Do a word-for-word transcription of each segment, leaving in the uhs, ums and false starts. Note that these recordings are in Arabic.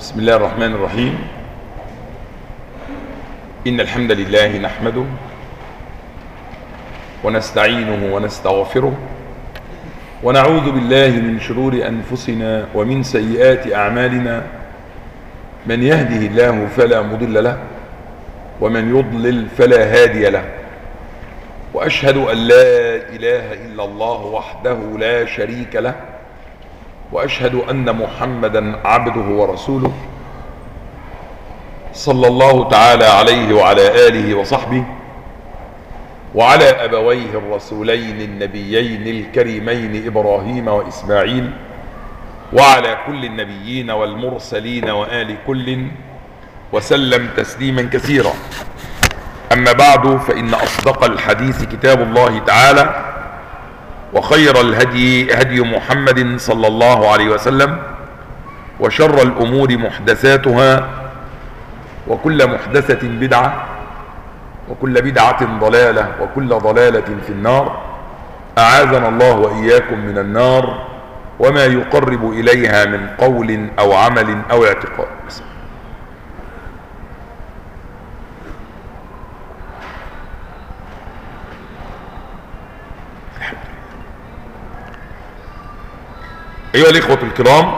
بسم الله الرحمن الرحيم. إن الحمد لله نحمده ونستعينه ونستغفره ونعوذ بالله من شرور أنفسنا ومن سيئات أعمالنا. من يهده الله فلا مضل له ومن يضلل فلا هادي له، وأشهد أن لا إله إلا الله وحده لا شريك له، وأشهد أن محمدا عبده ورسوله صلى الله تعالى عليه وعلى آله وصحبه وعلى أبويه الرسولين النبيين الكريمين إبراهيم وإسماعيل وعلى كل النبيين والمرسلين وآل كل وسلم تسليما كثيرا. أما بعد، فإن أصدق الحديث كتاب الله تعالى، وخير الهدي هدي محمد صلى الله عليه وسلم، وشر الأمور محدثاتها، وكل محدثة بدعة، وكل بدعة ضلالة، وكل ضلالة في النار. أعاذنا الله وإياكم من النار وما يقرب إليها من قول أو عمل أو اعتقاد. أيها الإخوة الكرام،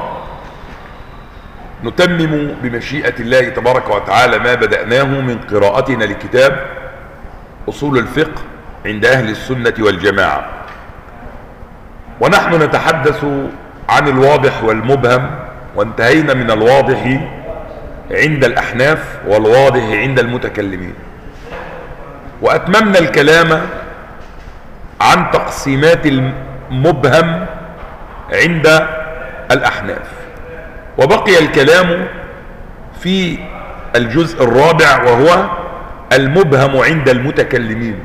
نتمم بمشيئة الله تبارك وتعالى ما بدأناه من قراءتنا لكتاب أصول الفقه عند أهل السنة والجماعة، ونحن نتحدث عن الواضح والمبهم، وانتهينا من الواضح عند الأحناف والواضح عند المتكلمين، وأتممنا الكلام عن تقسيمات المبهم عند الأحناف، وبقي الكلام في الجزء الرابع وهو المبهم عند المتكلمين.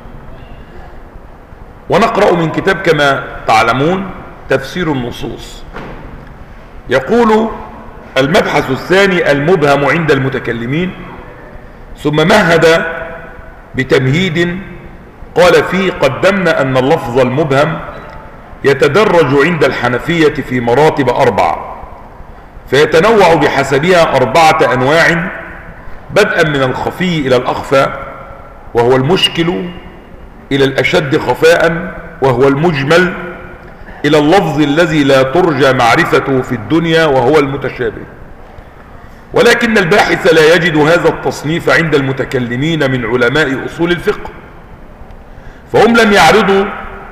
ونقرأ من كتاب كما تعلمون تفسير النصوص. يقول المبحث الثاني المبهم عند المتكلمين، ثم مهد بتمهيد قال فيه: قدمنا أن اللفظ المبهم يتدرج عند الحنفية في مراتب أربعة، فيتنوع بحسبها أربعة أنواع، بدءا من الخفي إلى الأخفى وهو المشكل، إلى الأشد خفاء وهو المجمل، إلى اللفظ الذي لا ترجى معرفته في الدنيا وهو المتشابه. ولكن الباحث لا يجد هذا التصنيف عند المتكلمين من علماء أصول الفقه، فهم لم يعرضوا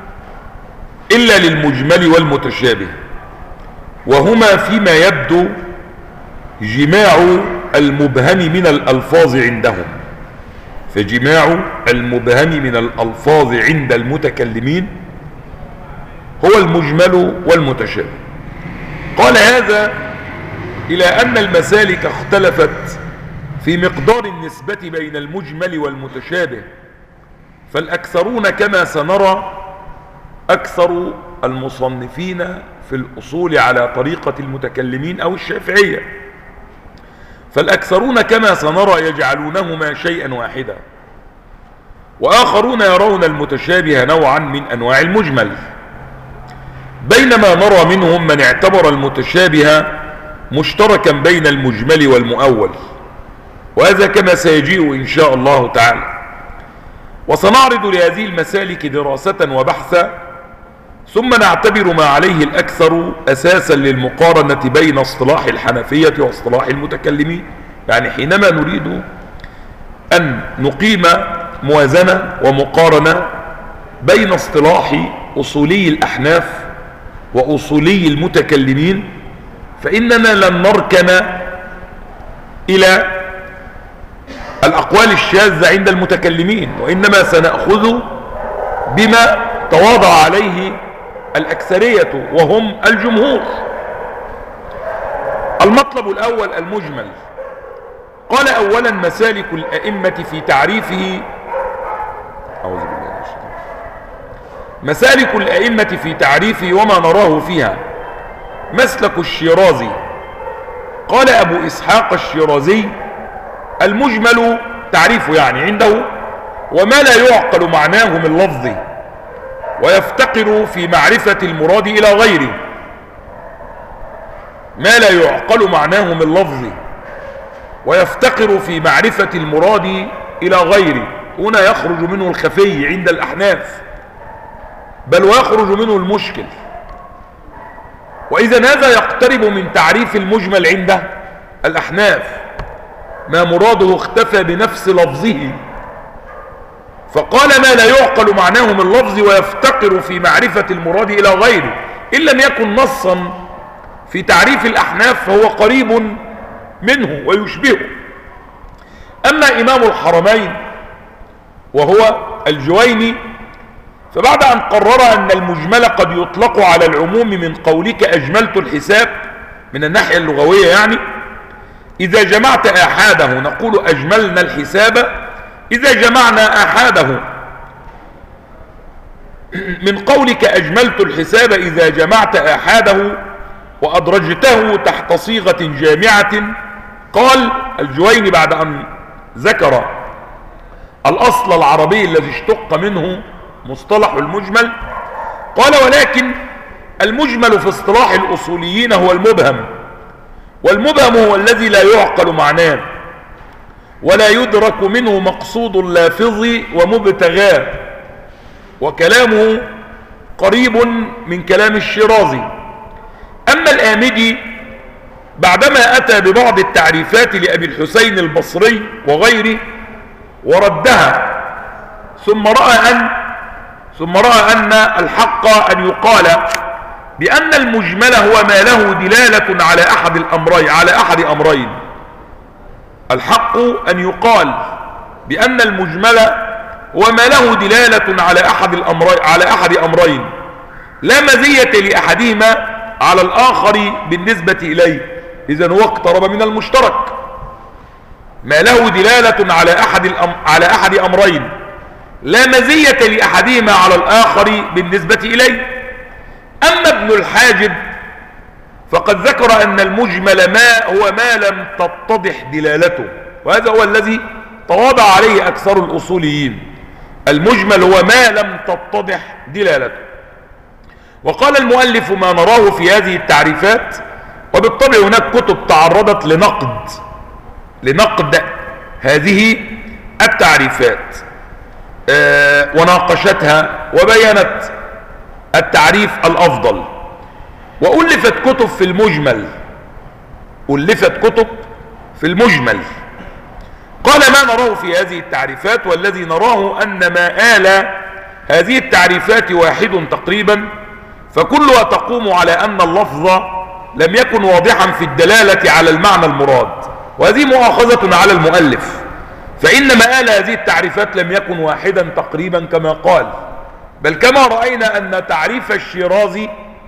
إلا للمجمل والمتشابه، وهما فيما يبدو جماع المبهم من الألفاظ عندهم، فجماع المبهم من الألفاظ عند المتكلمين هو المجمل والمتشابه. قال هذا إلى أن المسالك اختلفت في مقدار النسبة بين المجمل والمتشابه، فالأكثرون كما سنرى أكثر المصنفين في الأصول على طريقة المتكلمين أو الشافعية، فالأكثرون كما سنرى يجعلونهما شيئا واحدا، وآخرون يرون المتشابه نوعا من أنواع المجمل، بينما نرى منهم من اعتبر المتشابه مشتركا بين المجمل والمؤول، وهذا كما سيجيء إن شاء الله تعالى. وسنعرض لهذه المسالك دراسة وبحثا، ثم نعتبر ما عليه الأكثر أساسا للمقارنة بين اصطلاح الحنفية واصطلاح المتكلمين. يعني حينما نريد أن نقيم موازنة ومقارنة بين اصطلاح أصولي الأحناف وأصولي المتكلمين، فإننا لن نركن إلى الأقوال الشاذة عند المتكلمين، وإنما سنأخذ بما تواضع عليه الأكثرية وهم الجمهور. المطلب الأول المجمل. قال أولا مسالك الأئمة في تعريفه أعوذ بالله من الشيطان. مسالك الأئمة في تعريفه وما نراه فيها. مسلك الشيرازي. قال أبو إسحاق الشيرازي: المجمل تعريفه يعني عنده وما لا يعقل معناه من لفظه، ويفتقر في معرفة المراد إلى غيره. ما لا يعقل معناه من لفظه ويفتقر في معرفة المراد إلى غيره. هنا يخرج منه الخفي عند الأحناف، بل ويخرج منه المشكل. وإذا هذا يقترب من تعريف المجمل عند الأحناف، ما مراده اختفى بنفس لفظه، فقال ما لا يعقل معناه من لفظ ويفتقر في معرفة المراد إلى غيره. إن لم يكن نصا في تعريف الأحناف فهو قريب منه ويشبهه. أما إمام الحرمين وهو الجويني فبعد أن قرر أن المجمل قد يطلق على العموم من قولك أجملت الحساب من الناحية اللغوية، يعني إذا جمعت آحاده نقول أجملنا الحساب، إذا جمعنا آحاده من قولك أجملت الحساب إذا جمعت آحاده وأدرجته تحت صيغة جامعة. قال الجويني بعد أن ذكر الأصل العربي الذي اشتق منه مصطلح المجمل، قال ولكن المجمل في اصطلاح الأصوليين هو المبهم، والمبهم هو الذي لا يعقل معناه ولا يدرك منه مقصود اللافظ ومبتغاه، وكلامه قريب من كلام الشيرازي. أما الآمدي بعدما أتى ببعض التعريفات لأبي الحسين البصري وغيره وردها، ثم رأى أن ثم رأى أن الحق أن يقال بأن المجمل هو ما له دلالة على أحد الأمرين على أحد أمرين الحق أن يقال بأن المجمل هو ما له دلالة على أحد الأمرين على أحد أمرين لا مزية لأحدهما على الآخر بالنسبة إليه. إذن هو اقترب من المشترك، ما له دلالة على أحد الأم... على أحد أمرين لا مزية لأحدهما على الآخر بالنسبة إليه. أما ابن الحاجب فقد ذكر أن المجمل ما هو ما لم تتضح دلالته، وهذا هو الذي تواضع عليه أكثر الأصوليين. المجمل هو ما لم تتضح دلالته. وقال المؤلف ما نراه في هذه التعريفات، وبالطبع هناك كتب تعرضت لنقد لنقد هذه التعريفات آه وناقشتها وبينت التعريف الأفضل، وألفت كتب في المجمل ألفت كتب في المجمل. قال ما نراه في هذه التعريفات والذي نراه أن ما آل هذه التعريفات واحد تقريبا، فكلها تقوم على أن اللفظ لم يكن واضحا في الدلالة على المعنى المراد، وهذه مؤاخذة على المؤلف، فإن ما آل هذه التعريفات لم يكن واحدا تقريبا كما قال، بل كما رأينا أن تعريف الشيرازي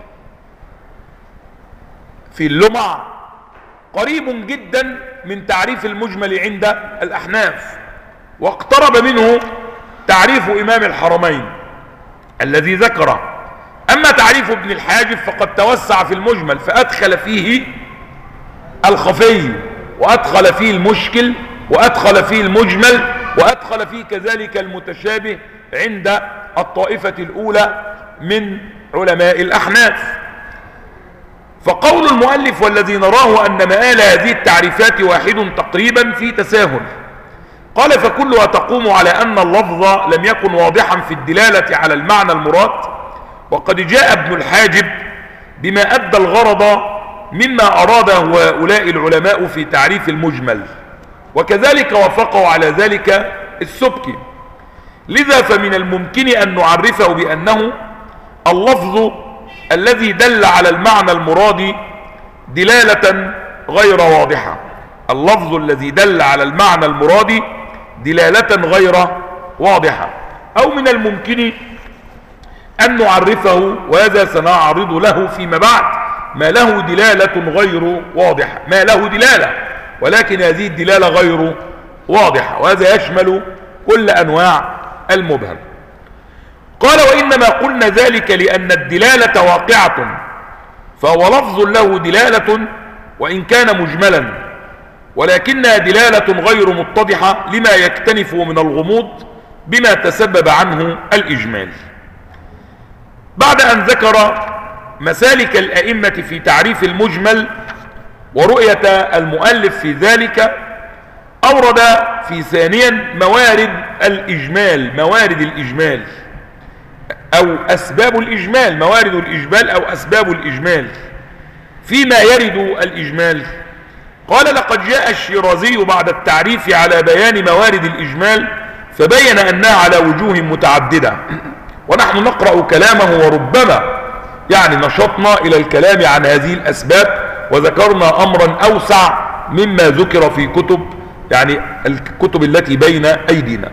في اللمع قريب جدا من تعريف المجمل عند الأحناف، واقترب منه تعريف إمام الحرمين الذي ذكره. أما تعريف ابن الحاجب فقد توسع في المجمل فأدخل فيه الخفي وأدخل فيه المشكل وأدخل فيه المجمل وأدخل فيه كذلك المتشابه عند الطائفة الأولى من علماء الأحناف. فقول المؤلف والذي نراه أن مآل هذه التعريفات واحد تقريبا في تساهل. قال فكلها تقوم على أن اللفظ لم يكن واضحا في الدلالة على المعنى المراد، وقد جاء ابن الحاجب بما أدى الغرض مما أراده هؤلاء العلماء في تعريف المجمل، وكذلك وافقوا على ذلك السبكي. لذا فمن الممكن أن نعرفه بأنه اللفظ الذي دل على المعنى المراد دلالة غير واضحة اللفظ الذي دل على المعنى المراد دلالة غير واضحة. أو من الممكن أن نعرفه، وهذا سنعرض له فيما بعد، ما له دلالة غير واضحة، ما له دلالة ولكن هذه الدلالة غير واضحة، وهذا يشمل كل أنواع المبهم. قال وإنما قلنا ذلك لأن الدلالة واقعة، فهو لفظ له دلالة وإن كان مجملا، ولكنها دلالة غير متضحة لما يكتنف من الغموض بما تسبب عنه الإجمال. بعد أن ذكر مسالك الأئمة في تعريف المجمل ورؤية المؤلف في ذلك، أورد في ثانيا موارد الإجمال، موارد الإجمال أو أسباب الإجمال، موارد الإجمال أو أسباب الإجمال. فيما يرد الإجمال قال: لقد جاء الشيرازي بعد التعريف على بيان موارد الإجمال فبين أنها على وجوه متعددة. ونحن نقرأ كلامه وربما يعني نشطنا إلى الكلام عن هذه الأسباب وذكرنا أمرا أوسع مما ذكر في كتب يعني الكتب التي بين أيدينا.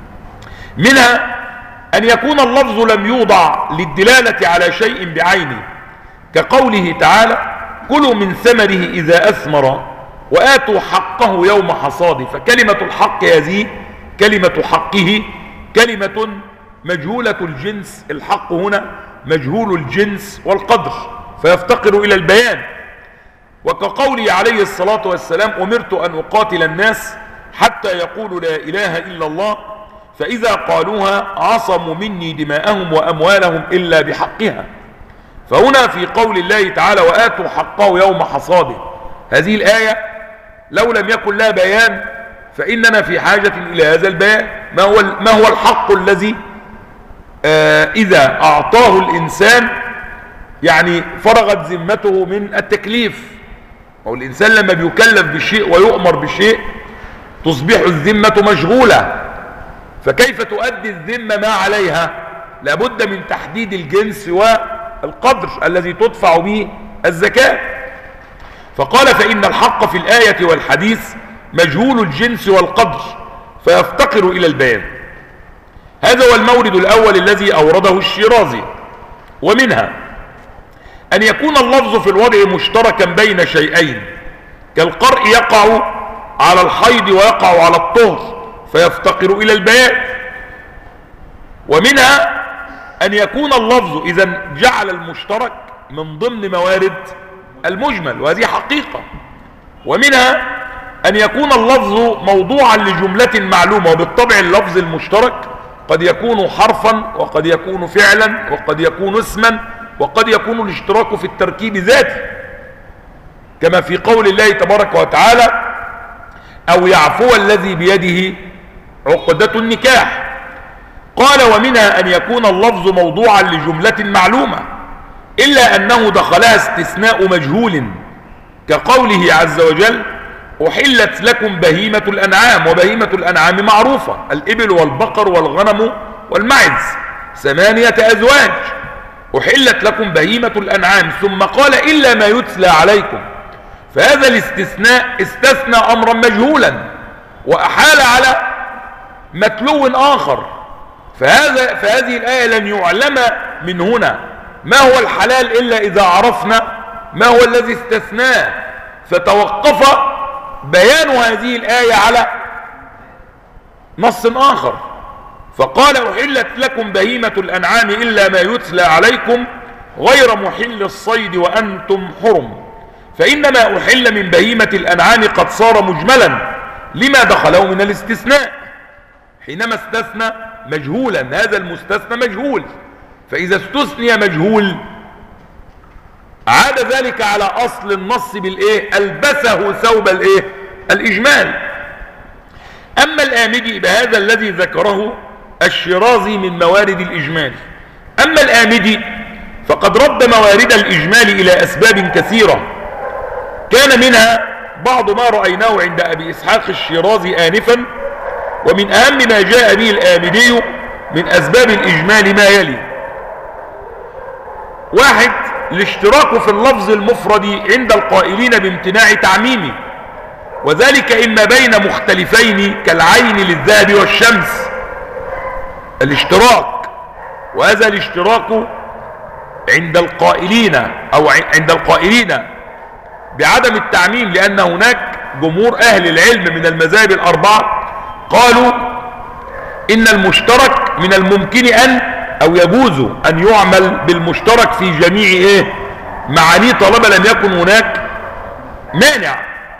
منها أن يكون اللفظ لم يوضع للدلالة على شيء بعينه، كقوله تعالى: كلوا من ثمره إذا أثمر وآتوا حقه يوم حصاده. فكلمة الحق هذه كلمة حقه كلمة مجهولة الجنس، الحق هنا مجهول الجنس والقدر فيفتقر إلى البيان. وكقوله عليه الصلاة والسلام: أمرت أن أقاتل الناس حتى يقولوا لا إله إلا الله فإذا قالوها عصموا مني دماءهم وأموالهم إلا بحقها. فهنا في قول الله تعالى: وآتوا حقه يوم حصاده، هذه الآية لو لم يكن لها بيان فإننا في حاجة إلى هذا البيان. ما هو ما هو الحق الذي آه إذا أعطاه الإنسان يعني فرغت ذمته من التكليف؟ أو الإنسان لما بيكلف بشيء ويؤمر بشيء تصبح الذمة مشغولة، فكيف تؤدي الذمة ما عليها؟ لابد من تحديد الجنس والقدر الذي تدفع به الزكاة. فقال: فإن الحق في الآية والحديث مجهول الجنس والقدر فيفتقر إلى البيان. هذا هو المورد الأول الذي أورده الشيرازي. ومنها أن يكون اللفظ في الوضع مشتركا بين شيئين، كالقرء يقع على الحيض ويقع على الطهر فيفتقر إلى البيان. ومنها أن يكون اللفظ إذا جعل المشترك من ضمن موارد المجمل، وهذه حقيقة. ومنها أن يكون اللفظ موضوعا لجملة معلومة، وبالطبع اللفظ المشترك قد يكون حرفا وقد يكون فعلا وقد يكون اسما وقد يكون الاشتراك في التركيب ذاته، كما في قول الله تبارك وتعالى: أو يعفو الذي بيده عقدة النكاح. قال: ومنها أن يكون اللفظ موضوعا لجملة معلومة إلا أنه دخلها استثناء مجهول، كقوله عز وجل: أحلت لكم بهيمة الأنعام. وبهيمة الأنعام معروفة: الإبل والبقر والغنم والمعز، ثمانية أزواج. أحلت لكم بهيمة الأنعام، ثم قال: إلا ما يتلى عليكم. فهذا الاستثناء استثنى أمرا مجهولا وأحال على متلو آخر. فهذا فهذه الآية لن يعلم من هنا ما هو الحلال إلا إذا عرفنا ما هو الذي استثناه، فتوقف بيان هذه الآية على نص آخر. فقال: أحلت لكم بهيمة الأنعام إلا ما يتلى عليكم غير محل الصيد وأنتم حرم. فإنما أحل من بهيمة الأنعام قد صار مجملا لما دخله من الاستثناء، حينما استثنى مجهولا، هذا المستثنى مجهول. فإذا استثني مجهول عاد ذلك على أصل النص بالإيه؟ ألبسه ثوب الإيه؟ الإجمال. أما الآمدي بهذا الذي ذكره الشيرازي من موارد الإجمال. أما الآمدي فقد رد موارد الإجمال إلى أسباب كثيرة، كان منها بعض ما رأيناه عند أبي إسحاق الشيرازي آنفا. ومن أهم ما جاء به الآمدي من أسباب الإجمال ما يلي: واحد، الاشتراك في اللفظ المفرد عند القائلين بامتناع تعميمه، وذلك إما بين مختلفين كالعين للذهب والشمس، الاشتراك، وهذا الاشتراك عند القائلين أو عند القائلين بعدم التعميم، لأن هناك جمهور أهل العلم من المذاهب الأربعة قالوا إن المشترك من الممكن أن أو يجوز أن يعمل بالمشترك في جميع إيه معانيه طالما لم يكن هناك مانع.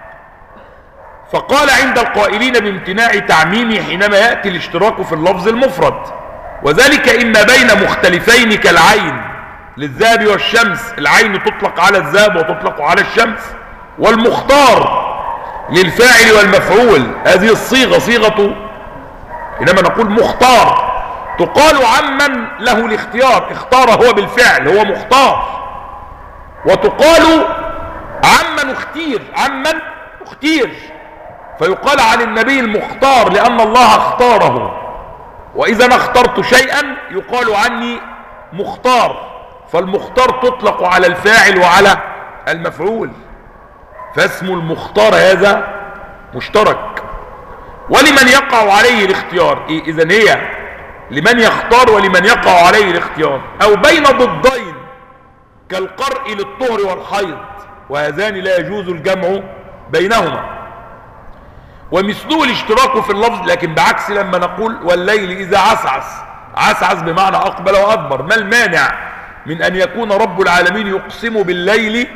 فقال عند القائلين بامتناع تعميمه حينما يأتي الاشتراك في اللفظ المفرد، وذلك إما بين مختلفين كالعين للذهب والشمس، العين تطلق على الذهب وتطلق على الشمس، والمختار للفاعل والمفعول، هذه الصيغة صيغة إنما نقول مختار، تقال عمن له الاختيار، اختار هو بالفعل هو مختار، وتقال عمن اختير عمن اختير، فيقال عن النبي المختار لأن الله اختاره. وإذا أنا اخترت شيئا يقال عني مختار، فالمختار تطلق على الفاعل وعلى المفعول، فاسم المختار هذا مشترك. ولمن يقع عليه الاختيار، إذن هي لمن يختار ولمن يقع عليه الاختيار، أو بين ضدين كالقرء للطهر والحيض، وهذان لا يجوز الجمع بينهما. ومثله الاشتراك في اللفظ، لكن بعكس لما نقول والليل إذا عسعس، عسعس بمعنى أقبل وأدبر، ما المانع من أن يكون رب العالمين يقسم بالليل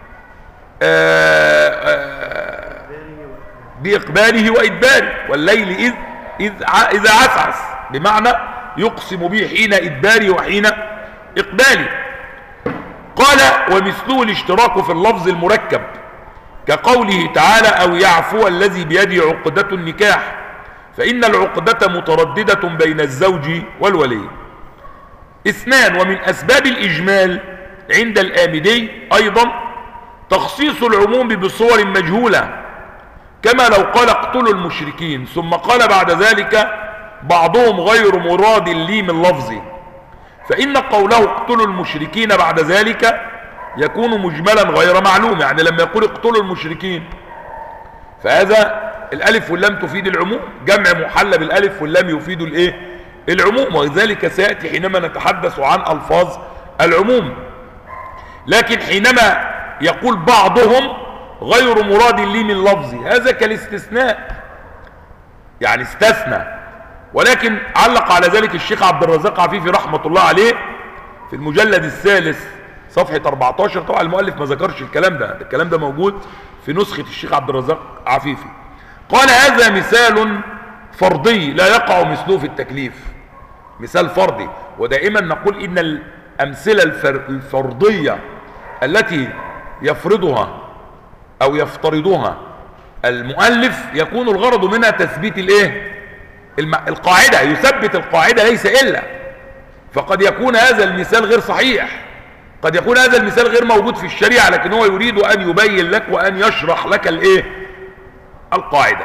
آآ آآ بإقباله وإدباره، والليل إذ, إذ, إذا عسعس بمعنى يقسم به حين إدباره وحين إقباله. قال ومثله الاشتراك في اللفظ المركب كقوله تعالى أو يعفو الذي بيده عقدة النكاح، فإن العقدة مترددة بين الزوج والولي. اثنان، ومن أسباب الإجمال عند الآمدي أيضا تخصيص العموم بصور مجهولة، كما لو قال اقتلوا المشركين ثم قال بعد ذلك بعضهم غير مراد لي من لفظي، فإن قوله اقتلوا المشركين بعد ذلك يكون مجملا غير معلوم. يعني لما يقول اقتلوا المشركين فهذا الألف واللام تفيد العموم، جمع محلى بالألف واللام يفيد الايه العموم، ولذلك سيأتي حينما نتحدث عن ألفاظ العموم. لكن حينما يقول بعضهم غير مراد لي من لفظي، هذا كالاستثناء، يعني استثنى. ولكن علق على ذلك الشيخ عبد الرزاق عفيفي رحمة الله عليه في المجلد الثالث صفحة أربعة عشر. طبعا المؤلف ما ذكرش الكلام ده، الكلام ده موجود في نسخة الشيخ عبد الرزاق عفيفي. قال هذا مثال فردي لا يقع مثله في التكليف، مثال فردي. ودائما نقول إن الأمثلة الفردية التي يفرضها أو يفترضها المؤلف يكون الغرض منها تثبيت الايه القاعدة، يثبت القاعدة ليس إلا. فقد يكون هذا المثال غير صحيح، قد يكون هذا المثال غير موجود في الشريعة، لكن هو يريد أن يبين لك وأن يشرح لك الايه القاعدة.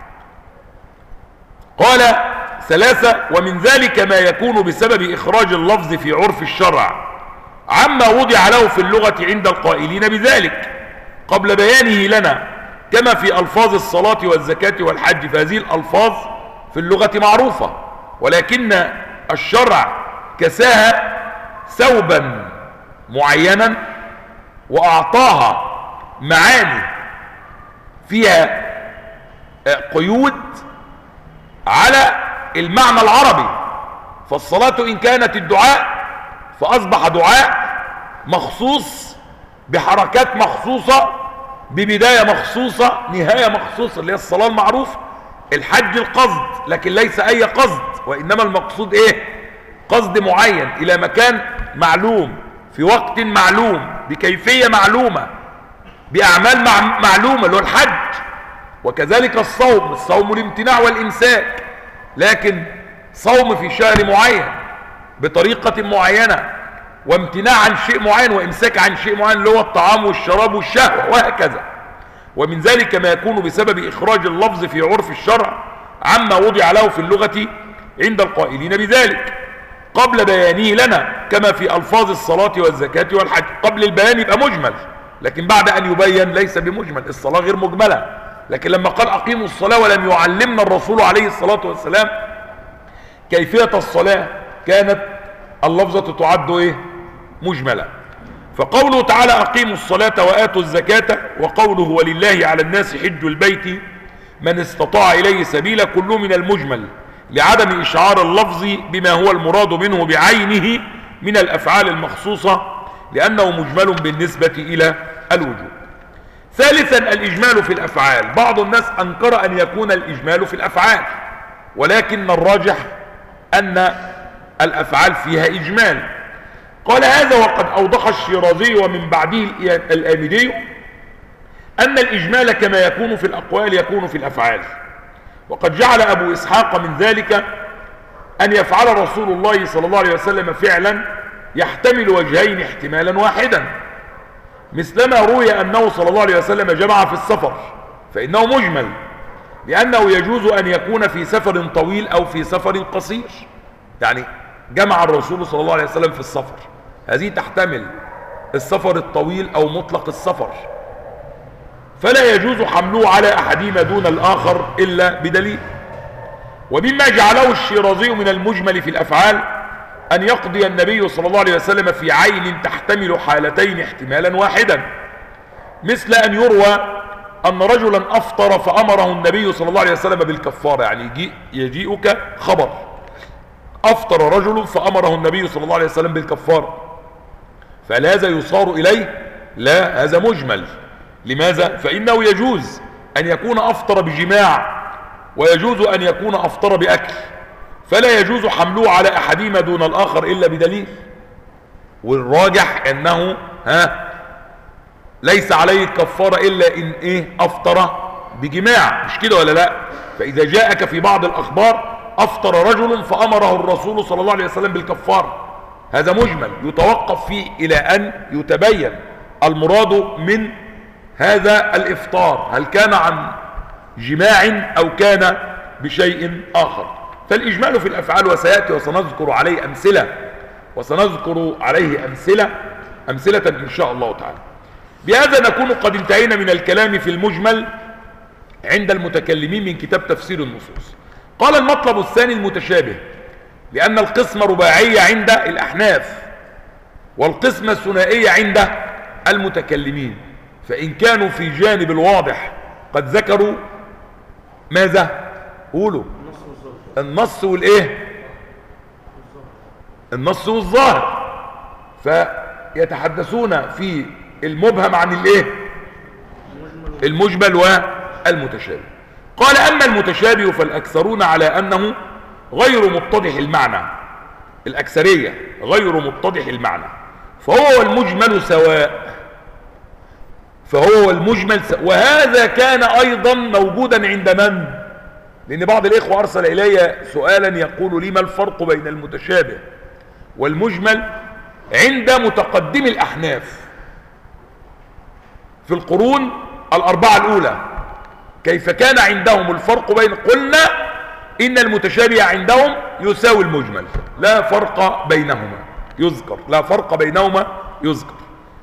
قال ثلاثة، ومن ذلك ما يكون بسبب إخراج اللفظ في عرف الشرع عما وضع له في اللغة عند القائلين بذلك قبل بيانه لنا، كما في ألفاظ الصلاة والزكاة والحج، فهذه الألفاظ في اللغة معروفة، ولكن الشرع كساها ثوبا معينا وأعطاها معاني فيها قيود على المعنى العربي. فالصلاة إن كانت الدعاء فأصبح دعاء مخصوص بحركات مخصوصة ببداية مخصوصة نهاية مخصوصة، اللي هي الصلاة المعروفة. الحج القصد، لكن ليس أي قصد، وإنما المقصود إيه؟ قصد معين إلى مكان معلوم في وقت معلوم بكيفية معلومة بأعمال معلومة اللي هو الحج. وكذلك الصوم، الصوم الامتناع والإمساك، لكن صوم في شهر معين بطريقة معينة، وامتناع عن شيء معين وإمساك عن شيء معين اللي هو الطعام والشراب والشهوة وهكذا. ومن ذلك ما يكون بسبب إخراج اللفظ في عرف الشرع عما وضع له في اللغة عند القائلين بذلك قبل بيانه لنا، كما في ألفاظ الصلاة والزكاة والحج. قبل البيان يبقى مجمل، لكن بعد أن يبين ليس بمجمل. الصلاة غير مجملة، لكن لما قال أقيموا الصلاة ولم يعلمنا الرسول عليه الصلاة والسلام كيفية الصلاة كانت اللفظة تعد إيه؟ مجملة. فقوله تعالى أقيموا الصلاة وآتوا الزكاة، وقوله ولله على الناس حج البيت من استطاع إليه سبيلا، كله من المجمل لعدم إشعار اللفظ بما هو المراد منه بعينه من الأفعال المخصوصة، لأنه مجمل بالنسبة إلى الوجوب. ثالثا الإجمال في الأفعال. بعض الناس أنكر أن يكون الإجمال في الأفعال، ولكن الراجح أن الأفعال فيها إجمال. قال هذا وقد أوضح الشيرازي ومن بعده الآمدي أن الإجمال كما يكون في الأقوال يكون في الأفعال. وقد جعل أبو إسحاق من ذلك أن يفعل رسول الله صلى الله عليه وسلم فعلا يحتمل وجهين احتمالا واحدا، مثلما روي أنه صلى الله عليه وسلم جمع في السفر، فإنه مجمل، لأنه يجوز أن يكون في سفر طويل أو في سفر قصير. يعني جمع الرسول صلى الله عليه وسلم في السفر، هذه تحتمل السفر الطويل أو مطلق السفر، فلا يجوز حمله على أحدهما دون الآخر إلا بدليل. ومما جعله الشيرازي من المجمل في الأفعال أن يقضي النبي صلى الله عليه وسلم في عين تحتمل حالتين احتمالا واحدا، مثل أن يروى أن رجلا أفطر فأمره النبي صلى الله عليه وسلم بالكفارة. يعني يجيء يجيئك خبر أفطر رجل فأمره النبي صلى الله عليه وسلم بالكفارة، فهل هذا يصار إليه؟ لا، هذا مجمل. لماذا؟ فإنه يجوز أن يكون أفطر بجماع ويجوز أن يكون أفطر بأكل، فلا يجوز حمله على أحدهما دون الآخر إلا بدليل. والراجح أنه ها ليس عليه الكفارة إلا إن إيه أفطر بجماع، مش كده ولا لا؟ فإذا جاءك في بعض الأخبار أفطر رجل فأمره الرسول صلى الله عليه وسلم بالكفارة، هذا مجمل يتوقف فيه إلى أن يتبين المراد من هذا الإفطار، هل كان عن جماع أو كان بشيء آخر. فالإجمال في الأفعال، وسيأتي وسنذكر عليه أمثلة وسنذكر عليه أمثلة أمثلة إن شاء الله تعالى. بهذا نكون قد انتهينا من الكلام في المجمل عند المتكلمين من كتاب تفسير النصوص. قال المطلب الثاني المتشابه، لأن القسمة رباعية عند الأحناف والقسمة الثنائية عند المتكلمين، فإن كانوا في جانب الواضح قد ذكروا ماذا؟ قولوا النص والإيه؟ النص والظاهر، فيتحدثون في المبهم عن الإيه؟ المجمل والمتشابه. قال أما المتشابه فالأكثرون على أنه غير متضح المعنى، الأكثرية غير متضح المعنى، فهو والمجمل سواء فهو والمجمل سواء. وهذا كان أيضا موجودا عند من؟ لأن بعض الإخوة أرسل إلي سؤالا يقول لي ما الفرق بين المتشابه والمجمل عند متقدم الأحناف في القرون الأربعة الأولى، كيف كان عندهم الفرق بين؟ قلنا إن المتشابه عندهم يساوي المجمل، لا فرق بينهما يذكر، لا فرق بينهما يذكر.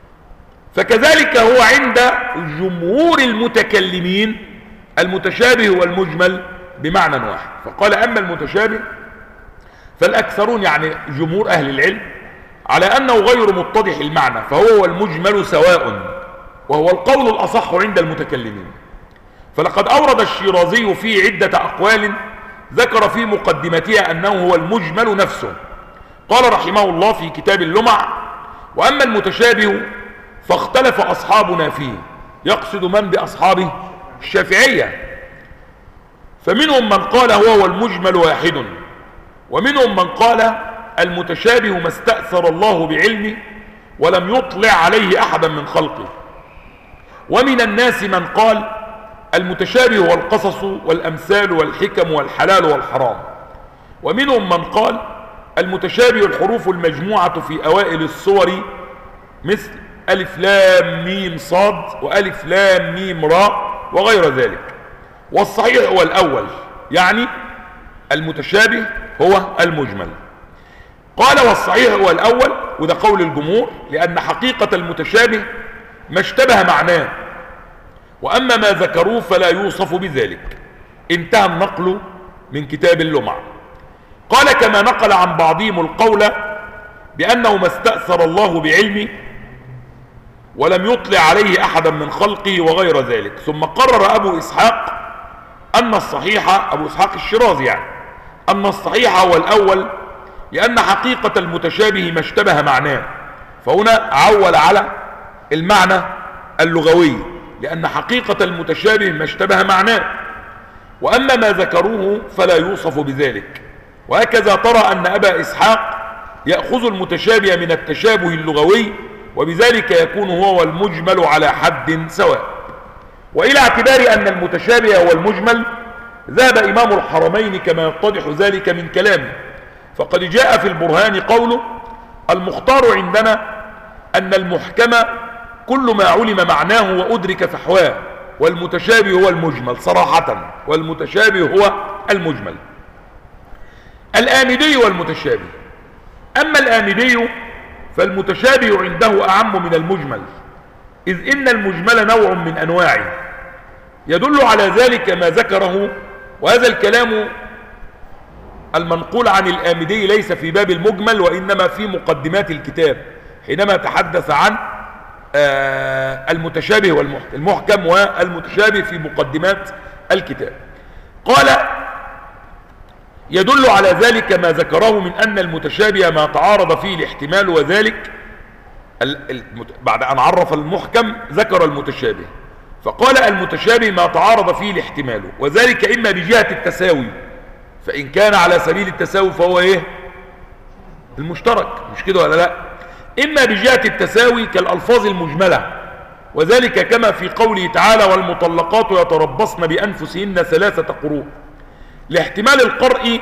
فكذلك هو عند جمهور المتكلمين المتشابه والمجمل بمعنى واحد. فقال أما المتشابه فالأكثرون يعني جمهور أهل العلم على أنه غير متضح المعنى، فهو والمجمل سواء، وهو القول الأصح عند المتكلمين. فلقد أورد الشيرازي فيه عدة أقوال ذكر في مقدمتها أنه هو المجمل نفسه. قال رحمه الله في كتاب اللمع: وأما المتشابه فاختلف أصحابنا فيه، يقصد من بأصحابه؟ الشافعية. فمنهم من قال هو والمجمل واحد، ومنهم من قال المتشابه ما استأثر الله بعلمه ولم يطلع عليه أحدا من خلقه. ومن الناس من قال المتشابه هو القصص والأمثال والحكم والحلال والحرام. ومنهم من قال المتشابه الحروف المجموعة في أوائل الصور مثل ألف لام ميم صاد وألف لام ميم راء وغير ذلك. والصحيح هو الأول، يعني المتشابه هو المجمل. قال والصحيح هو الأول، وده قول الجمهور، لأن حقيقة المتشابه ما اشتبه معناه، وأما ما ذكروه فلا يوصف بذلك. انتهى النقل من كتاب اللمع. قال كما نقل عن بعضهم القول بأنه ما استأثر الله بعلمه ولم يطلع عليه أحدا من خلقه وغير ذلك. ثم قرر أبو إسحاق أن الصحيح، أبو إسحاق الشيرازي يعني، أن الصحيح هو الأول، لأن حقيقة المتشابه ما اشتبه معناه. فهنا عول على المعنى اللغوي، لأن حقيقة المتشابه ما اشتبه معناه، وأما ما ذكروه فلا يوصف بذلك. وهكذا ترى أن أبا إسحاق يأخذ المتشابه من التشابه اللغوي، وبذلك يكون هو والمجمل على حد سواء. وإلى اعتبار أن المتشابه هو المجمل ذهب إمام الحرمين كما يتضح ذلك من كلامه، فقد جاء في البرهان قوله: المختار عندنا أن المحكم كل ما علم معناه وأدرك فحواه، والمتشابه هو المجمل صراحة، والمتشابه هو المجمل. الآمدي والمتشابه: أما الآمدي فالمتشابه عنده أعم من المجمل، إذ إن المجمل نوع من أنواعه، يدل على ذلك ما ذكره، وهذا الكلام المنقول عن الآمدي ليس في باب المجمل وإنما في مقدمات الكتاب حينما تحدث عن المتشابه والمحكم والمتشابه في مقدمات الكتاب. قال: يدل على ذلك ما ذكره من أن المتشابه ما تعارض فيه الاحتمال، وذلك بعد أن عرف المحكم ذكر المتشابه، فقال: المتشابه ما تعارض فيه الاحتمال، وذلك إما بجهة التساوي، فإن كان على سبيل التساوي فهو إيه؟ المشترك، مش كده ولا لا؟ إما بجهة التساوي كالألفاظ المجملة، وذلك كما في قوله تعالى: والمطلقات يتربصن بأنفسهن ثلاثة قروء، لاحتمال القرء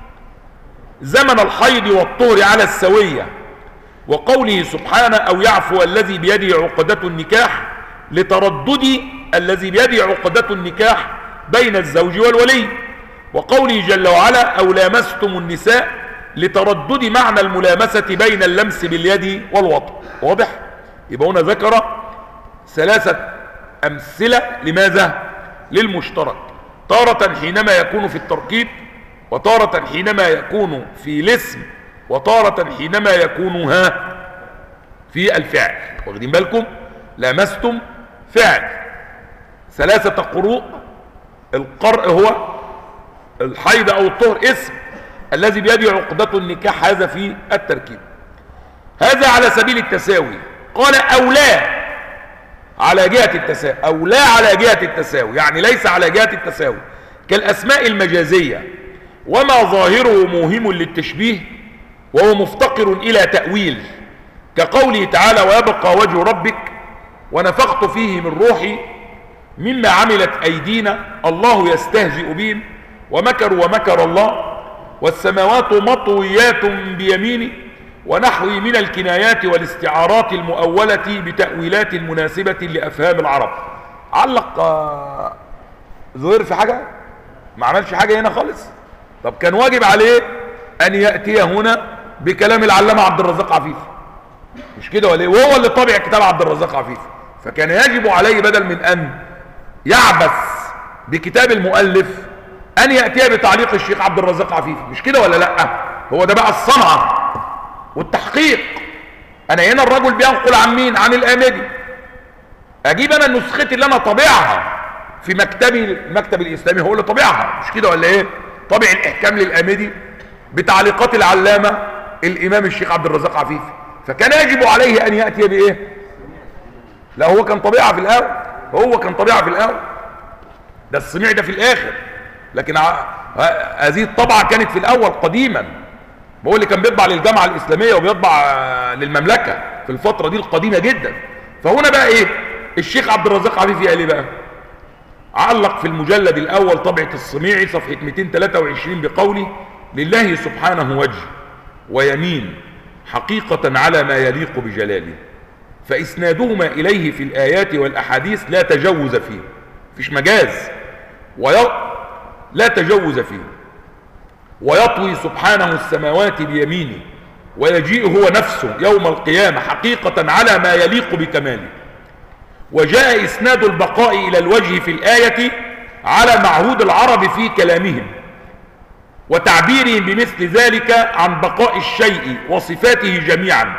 زمن الحيض والطهر على السوية، وقوله سبحانه: أو يعفو الذي بيده عقدة النكاح، لتردد الذي بيده عقدة النكاح بين الزوج والولي، وقوله جل وعلا: أو لامستم النساء، لتردد معنى الملامسة بين اللمس باليد والوطء. واضح؟ يبقى هنا ذكر ثلاثة أمثلة لماذا؟ للمشترك، تارة حينما يكون في التركيب، وتارة حينما يكون في الاسم، وتارة حينما يكون ها في الفعل. واخدين بالكم؟ لامستم فعل، ثلاثة قروء القرء هو الحيض أو الطهر اسم، الذي بيده عقدة النكاح هذا في التركيب. هذا على سبيل التساوي. قال: أو لا على جهة التساوي، أو لا على جهة التساوي يعني ليس على جهة التساوي، كالأسماء المجازية، وما ظاهره موهم للتشبيه وهو مفتقر إلى تأويل، كقوله تعالى: ويبقى وجه ربك ونفخت فيه من روحي مما عملت أيدينا، الله يستهزئ بهم ومكروا ومكر الله، والسماوات مطويات بيمينه، ونحوي من الكنايات والاستعارات المؤولة بتأويلات مناسبة لأفهام العرب. علق زهير في حاجة؟ ما عملش حاجة هنا خالص. طب كان واجب عليه أن يأتي هنا بكلام العلامة عبد الرزاق عفيف، مش كده ولا ايه؟ وهو اللي طبع كتاب عبد الرزاق عفيف، فكان يجب عليه بدل من أن يعبث بكتاب المؤلف أن يأتي بتعليق الشيخ عبد الرزاق عفيف، مش كده ولا لا؟ هو ده بقى الصنعة والتحقيق. أنا هنا الرجل بينقل عن مين؟ عن الآمدي. أجيب أنا النسختي اللي أنا طبعها في مكتبي، المكتب الإسلامي هو اللي طبعها، مش كده ولا إيه؟ طبع الإحكام للآمدي بتعليقات العلامة الإمام الشيخ عبد الرزاق عفيف، فكان يجب عليه أن يأتي بإيه؟ لا هو كان طبيعة في الأول، هو كان طبيعة في الأول، ده الصنيع ده في الآخر، لكن هذه الطبعة كانت في الأول قديما، هو اللي كان بيطبع للجامعة الإسلامية وبيطبع للمملكة في الفترة دي القديمة جدا. فهنا بقى إيه؟ الشيخ عبد الرزاق عفيفي قال إيه بقى؟ علق في المجلد الأول طبعة الصنيعي صفحة مئتين وثلاثة وعشرين بقوله: لله سبحانه وجه ويمين حقيقة على ما يليق بجلاله، فإسنادهما إليه في الآيات والأحاديث لا تجوز فيه، فيش مجاز، وي... لا تجوز فيه، ويطوي سبحانه السماوات بيمينه، ويجيء هو نفسه يوم القيامة حقيقة على ما يليق بكماله. وجاء إسناد البقاء إلى الوجه في الآية على معهود العرب في كلامهم وتعبيرهم بمثل ذلك عن بقاء الشيء وصفاته جميعا،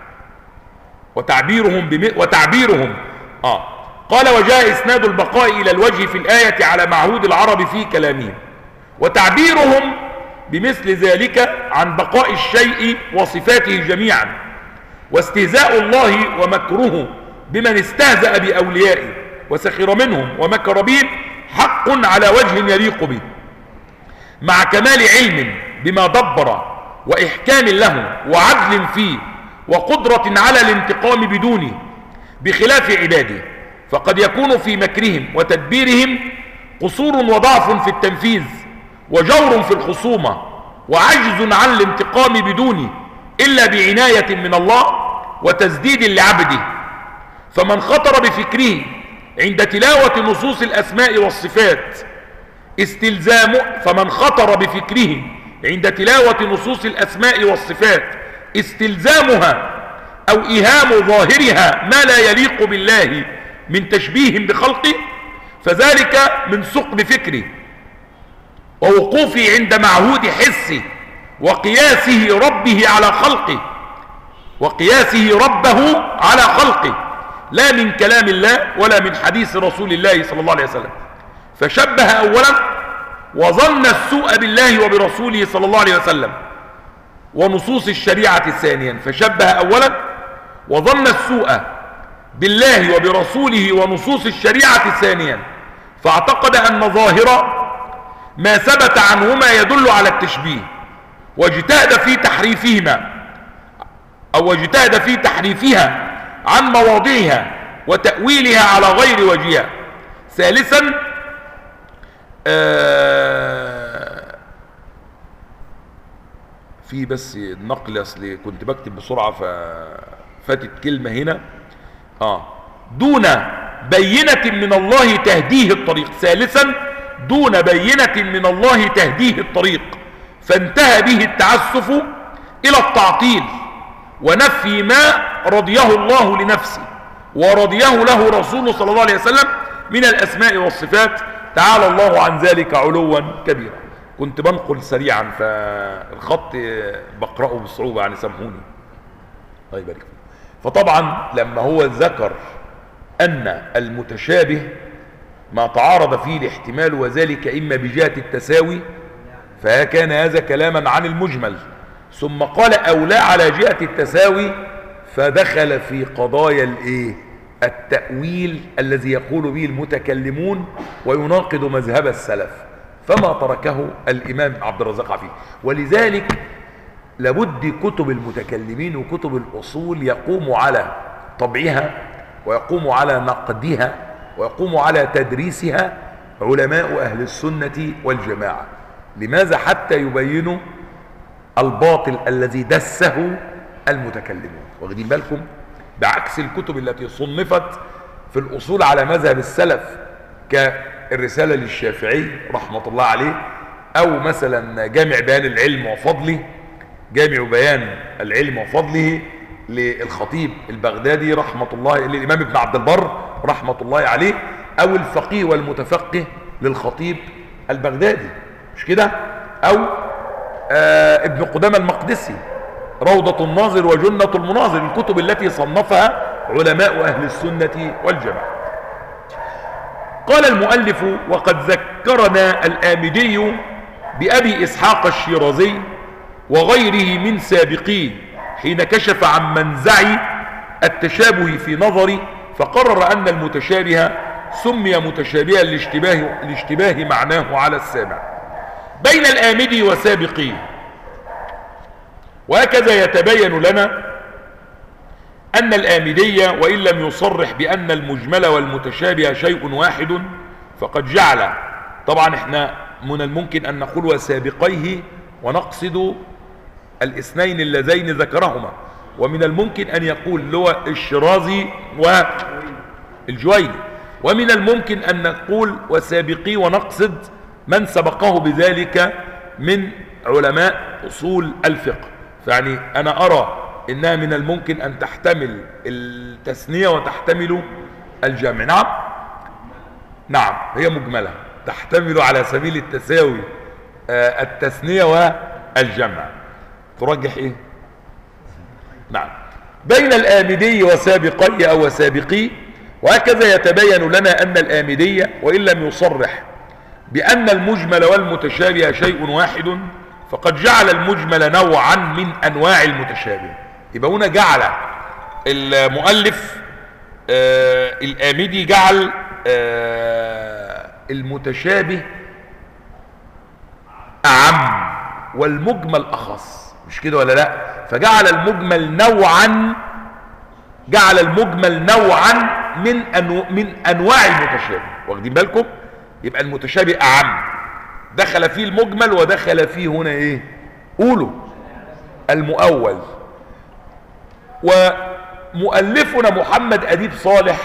وتعبيرهم بم... وتعبيرهم آه قال: وجاء إسناد البقاء إلى الوجه في الآية على معهود العرب في كلامهم وتعبيرهم بمثل ذلك عن بقاء الشيء وصفاته جميعا، واستهزاء الله ومكره بمن استهزأ بأوليائه وسخر منهم ومكر بهم حق على وجه يليق به، مع كمال علم بما دبر وإحكام له وعدل فيه وقدرة على الانتقام بدونه، بخلاف عباده فقد يكون في مكرهم وتدبيرهم قصور وضعف في التنفيذ وجور في الخصومة وعجز عن الانتقام بدونه إلا بعناية من الله وتسديد لعبده. فمن خطر بفكره عند تلاوة نصوص الأسماء والصفات استلزام فمن خطر بفكره عند تلاوة نصوص الأسماء والصفات استلزامها أو إيهام ظاهرها ما لا يليق بالله من تشبيه بخلقه فذلك من ثقب فكره ووقوفه عند معهود حسه وقياسه ربه على خلقه وقياسه ربه على خلقه لا من كلام الله ولا من حديث رسول الله صلى الله عليه وسلم. فشبه أولا وظن السوء بالله وبرسوله صلى الله عليه وسلم ونصوص الشريعة ثانيا. فشبه أولا وظن السوء بالله وبرسوله ونصوص الشريعة ثانيا فاعتقد أن ظاهر ما ثبت عنهما يدل على التشبيه واجتهد في تحريفهما أو اجتهد في تحريفها عن مواضعها وتأويلها على غير وجهها. ثالثا آه في بس نقل اصل كنت بكتب بسرعة ففاتت كلمة هنا آه دون بينة من الله تهديه الطريق. ثالثا دون بينة من الله تهديه الطريق فانتهى به التعسف إلى التعطيل ونفي ما رضيه الله لنفسه ورضيه له رسوله صلى الله عليه وسلم من الأسماء والصفات تعالى الله عن ذلك علوا كبيرا. كنت بنقل سريعا فالخط بقرأه بصعوبة يعني سامحوني. الله يبارك فيك. فطبعا لما هو ذكر أن المتشابه ما تعارض فيه الاحتمال وذلك إما بجهة التساوي فكان هذا كلاما عن المجمل ثم قال أو لا على جهة التساوي فدخل في قضايا الايه التأويل الذي يقول به المتكلمون ويناقض مذهب السلف فما تركه الإمام عبد الرزاق عفيف. ولذلك لابد كتب المتكلمين وكتب الأصول يقوم على طبعها ويقوم على نقدها ويقوم على تدريسها علماء أهل السنة والجماعة. لماذا؟ حتى يبينوا الباطل الذي دسه المتكلمون. واخدين بالكم؟ بعكس الكتب التي صنفت في الأصول على مذهب السلف كالرسالة للشافعي رحمة الله عليه أو مثلا جامع بيان العلم وفضله جامع بيان العلم وفضله للخطيب البغدادي رحمة الله للإمام ابن عبد البر رحمة الله عليه أو الفقيه والمتفقه للخطيب البغدادي مش كده؟ أو آه ابن قدامة المقدسي روضة الناظر وجنة المناظر الكتب التي صنفها علماء أهل السنة والجماعة. قال المؤلف وقد ذكرنا الآمدي بأبي إسحاق الشيرازي وغيره من سابقين حين كشف عن منزع التشابه في نظري فقرر أن المتشابه سمي متشابها لاشتباه, لاشتباه معناه على السامع بين الآمدي وسابقين. وهكذا يتبين لنا أن الآمدي وإن لم يصرح بأن المجمل والمتشابه شيء واحد فقد جعل طبعا احنا من الممكن أن نقول وسابقيه ونقصد الاثنين اللذين ذكرهما ومن الممكن أن يقول هو الشيرازي والجويني ومن الممكن أن نقول وسابقي ونقصد من سبقه بذلك من علماء أصول الفقه. فيعني أنا أرى إنها من الممكن أن تحتمل التثنية وتحتمل الجمع. نعم نعم هي مجملة تحتمل على سبيل التساوي آه التثنية والجمع. ترجح إيه؟ نعم بين الآمدي وسابقي أو سابقي. وهكذا يتبين لنا أن الآمدي وإن لم يصرح بأن المجمل والمتشابه شيء واحد فقد جعل المجمل نوعا من أنواع المتشابه. يبقى هنا جعل المؤلف آه الآمدي جعل آه المتشابه أعم والمجمل أخص مش كده ولا لا؟ فجعل المجمل نوعا جعل المجمل نوعا من أنو من انواع المتشابه. واخدين بالكم؟ يبقى المتشابه اعم، دخل فيه المجمل ودخل فيه هنا ايه؟ قولوا المؤول. ومؤلفنا محمد أديب صالح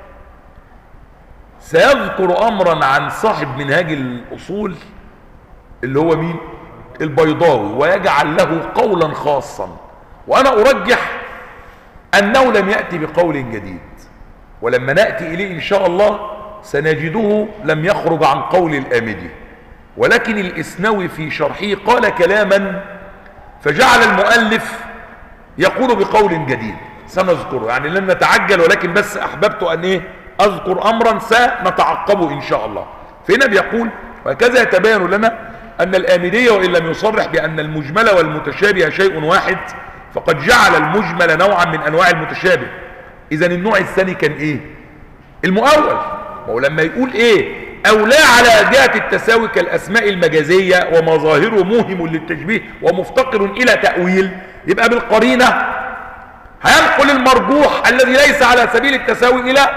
سيذكر امرا عن صاحب منهاج الاصول اللي هو مين؟ البيضاوي، ويجعل له قولا خاصا، وانا ارجح انه لم يأتي بقول جديد، ولما نأتي اليه ان شاء الله سنجده لم يخرج عن قول الآمدي، ولكن الإسنوي في شرحه قال كلاما فجعل المؤلف يقول بقول جديد سنذكره، يعني لن نتعجل، ولكن بس احببت ان ايه اذكر امرا سنتعقبه ان شاء الله. فهنا بيقول: وهكذا يتبين لنا ان الآمدي وان لم يصرح بان المجمل والمتشابه شيء واحد فقد جعل المجمل نوعا من انواع المتشابه. اذا النوع الثاني كان ايه؟ المؤول. هو لما يقول ايه؟ او لا على جهة التساوي كالاسماء المجازية وما ظاهره موهم للتشبيه ومفتقر الى تأويل، يبقى بالقرينة هينقل المرجوح الذي ليس على سبيل التساوي الى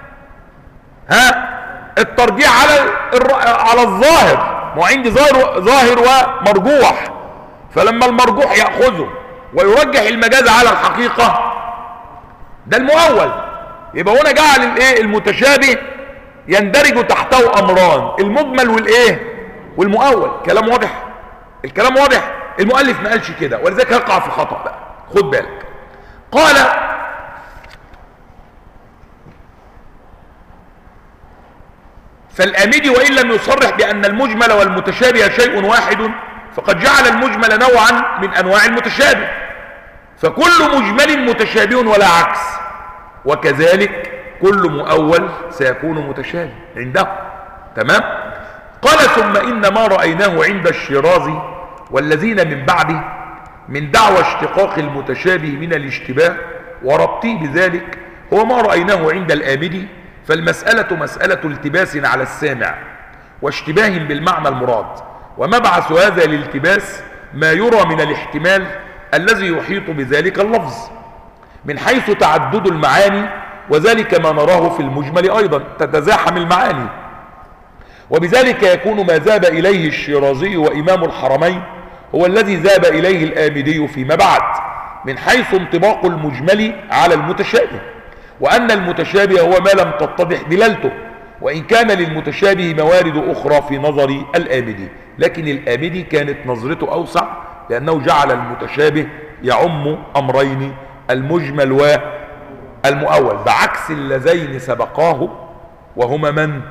ها الترجيح على على الظاهر. ما عندي ظاهر ظاهر ومرجوح، فلما المرجوح يأخذه ويرجح المجاز على الحقيقة ده المؤول. يبقى هنا جعل الايه المتشابه يندرج تحته امران: المجمل والايه والمؤول. كلام واضح؟ الكلام واضح. المؤلف ما قالش كده، ولذلك هيقع في خطأ بقى، خد بالك. قال: فالآمدي وإن لم يصرح بأن المجمل والمتشابه شيء واحد فقد جعل المجمل نوعا من أنواع المتشابه، فكل مجمل متشابه ولا عكس، وكذلك كل مؤول سيكون متشابه عنده. تمام؟ قال: ثم إن ما رأيناه عند الشيرازي والذين من بعده من دعوى اشتقاق المتشابه من الاشتباه وربطه بذلك هو ما رأيناه عند الآمدي، فالمسألة مسألة التباس على السامع واشتباه بالمعنى المراد، ومبعث هذا الالتباس ما يرى من الاحتمال الذي يحيط بذلك اللفظ من حيث تعدد المعاني، وذلك ما نراه في المجمل أيضا تتزاحم المعاني، وبذلك يكون ما ذهب إليه الشيرازي وإمام الحرمين هو الذي ذهب إليه الآمدي فيما بعد، من حيث انطباق المجمل على المتشابه، وأن المتشابه هو ما لم تتضح دلالته، وإن كان للمتشابه موارد أخرى في نظر الآمدي، لكن الآمدي كانت نظرته أوسع لأنه جعل المتشابه يعم أمرين: المجمل والمؤول، بعكس اللذين سبقاه وهما من؟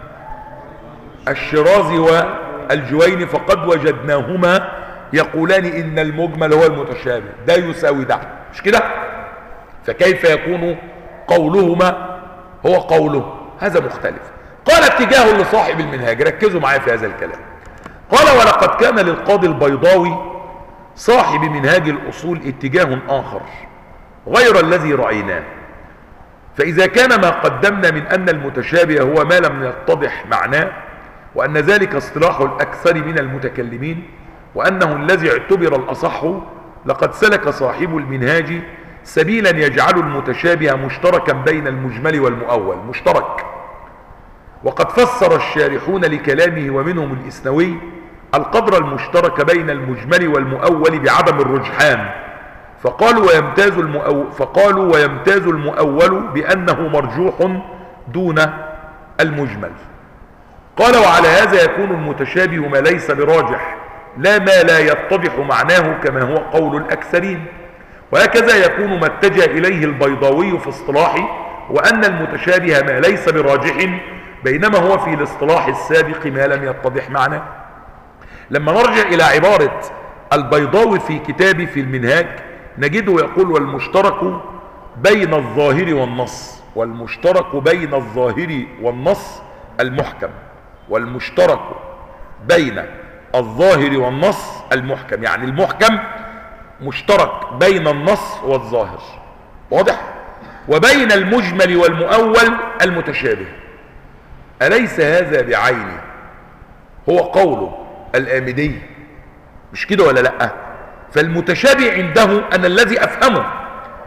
الشيرازي والجويني، فقد وجدناهما يقولان إن المجمل هو المتشابه، ده يساوي ده، مش كده؟ فكيف يكون قولهما هو قوله؟ هذا مختلف. قال: اتجاه لصاحب المنهاج، ركزوا معايا في هذا الكلام. قال: ولقد كان للقاضي البيضاوي صاحب منهاج الأصول اتجاه آخر غير الذي رأيناه، فإذا كان ما قدمنا من أن المتشابه هو ما لم يتضح معناه، وأن ذلك اصطلاح الأكثر من المتكلمين، وأنه الذي اعتبر الأصح، لقد سلك صاحب المنهاج سبيلا يجعل المتشابه مشتركا بين المجمل والمؤول، مشترك. وقد فسر الشارحون لكلامه ومنهم الإسنوي القدر المشترك بين المجمل والمؤول بعدم الرجحان، فقالوا ويمتاز المؤول, فقالوا ويمتاز المؤول بأنه مرجوح دون المجمل. قال: وعلى هذا يكون المتشابه ما ليس براجح، لا ما لا يتضح معناه كما هو قول الأكثرين. وهكذا يكون ما اتجه إليه البيضاوي في اصطلاحه، وأن المتشابه ما ليس براجح، بينما هو في الاصطلاح السابق ما لم يتضح معناه. لما نرجع إلى عبارة البيضاوي في كتابه في المنهاج نجده يقول: والمشترك بين الظاهر والنص، والمشترك بين الظاهر والنص المحكم، والمشترك بين الظاهر والنص المحكم، يعني المحكم مشترك بين النص والظاهر، واضح؟ وبين المجمل والمؤول المتشابه. أليس هذا بعينه هو قوله الآمدي؟ مش كده ولا لأ؟ فالمتشابه عنده أنا الذي أفهمه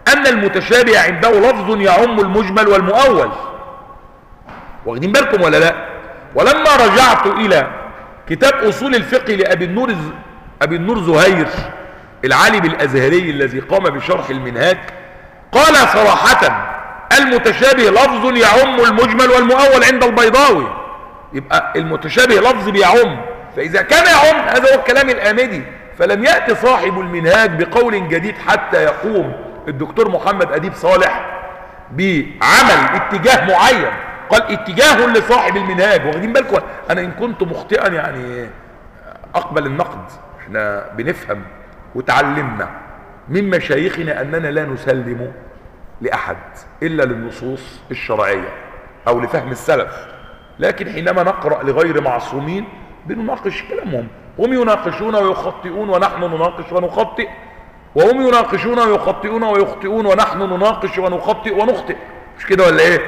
أن المتشابه عنده لفظ يعم المجمل والمؤول. واخدين بالكم ولا لا؟ ولما رجعت إلى كتاب أصول الفقه لأبي النور أبي النور زهير العالم الأزهري الذي قام بشرح المنهاج، قال صراحة المتشابه لفظ يعم المجمل والمؤول عند البيضاوي. يبقى المتشابه لفظ بيعم، فإذا كان يعم هذا هو الكلام الآمدي. فلم يأتي صاحب المنهاج بقول جديد حتى يقوم الدكتور محمد أديب صالح بعمل اتجاه معين، قال اتجاه لصاحب المنهاج. واخدين بالكم؟ أنا إن كنت مخطئا يعني أقبل النقد، احنا بنفهم وتعلمنا من مشايخنا أننا لا نسلم لأحد إلا للنصوص الشرعية أو لفهم السلف، لكن حينما نقرأ لغير معصومين بنناقش كلامهم. هم يناقشون ويخطئون ونحن نناقش ونخطئ، وهم يناقشون ويخطئون ويخطئون ونحن نناقش ونخطئ ونخطئ، مش كده ولا ايه؟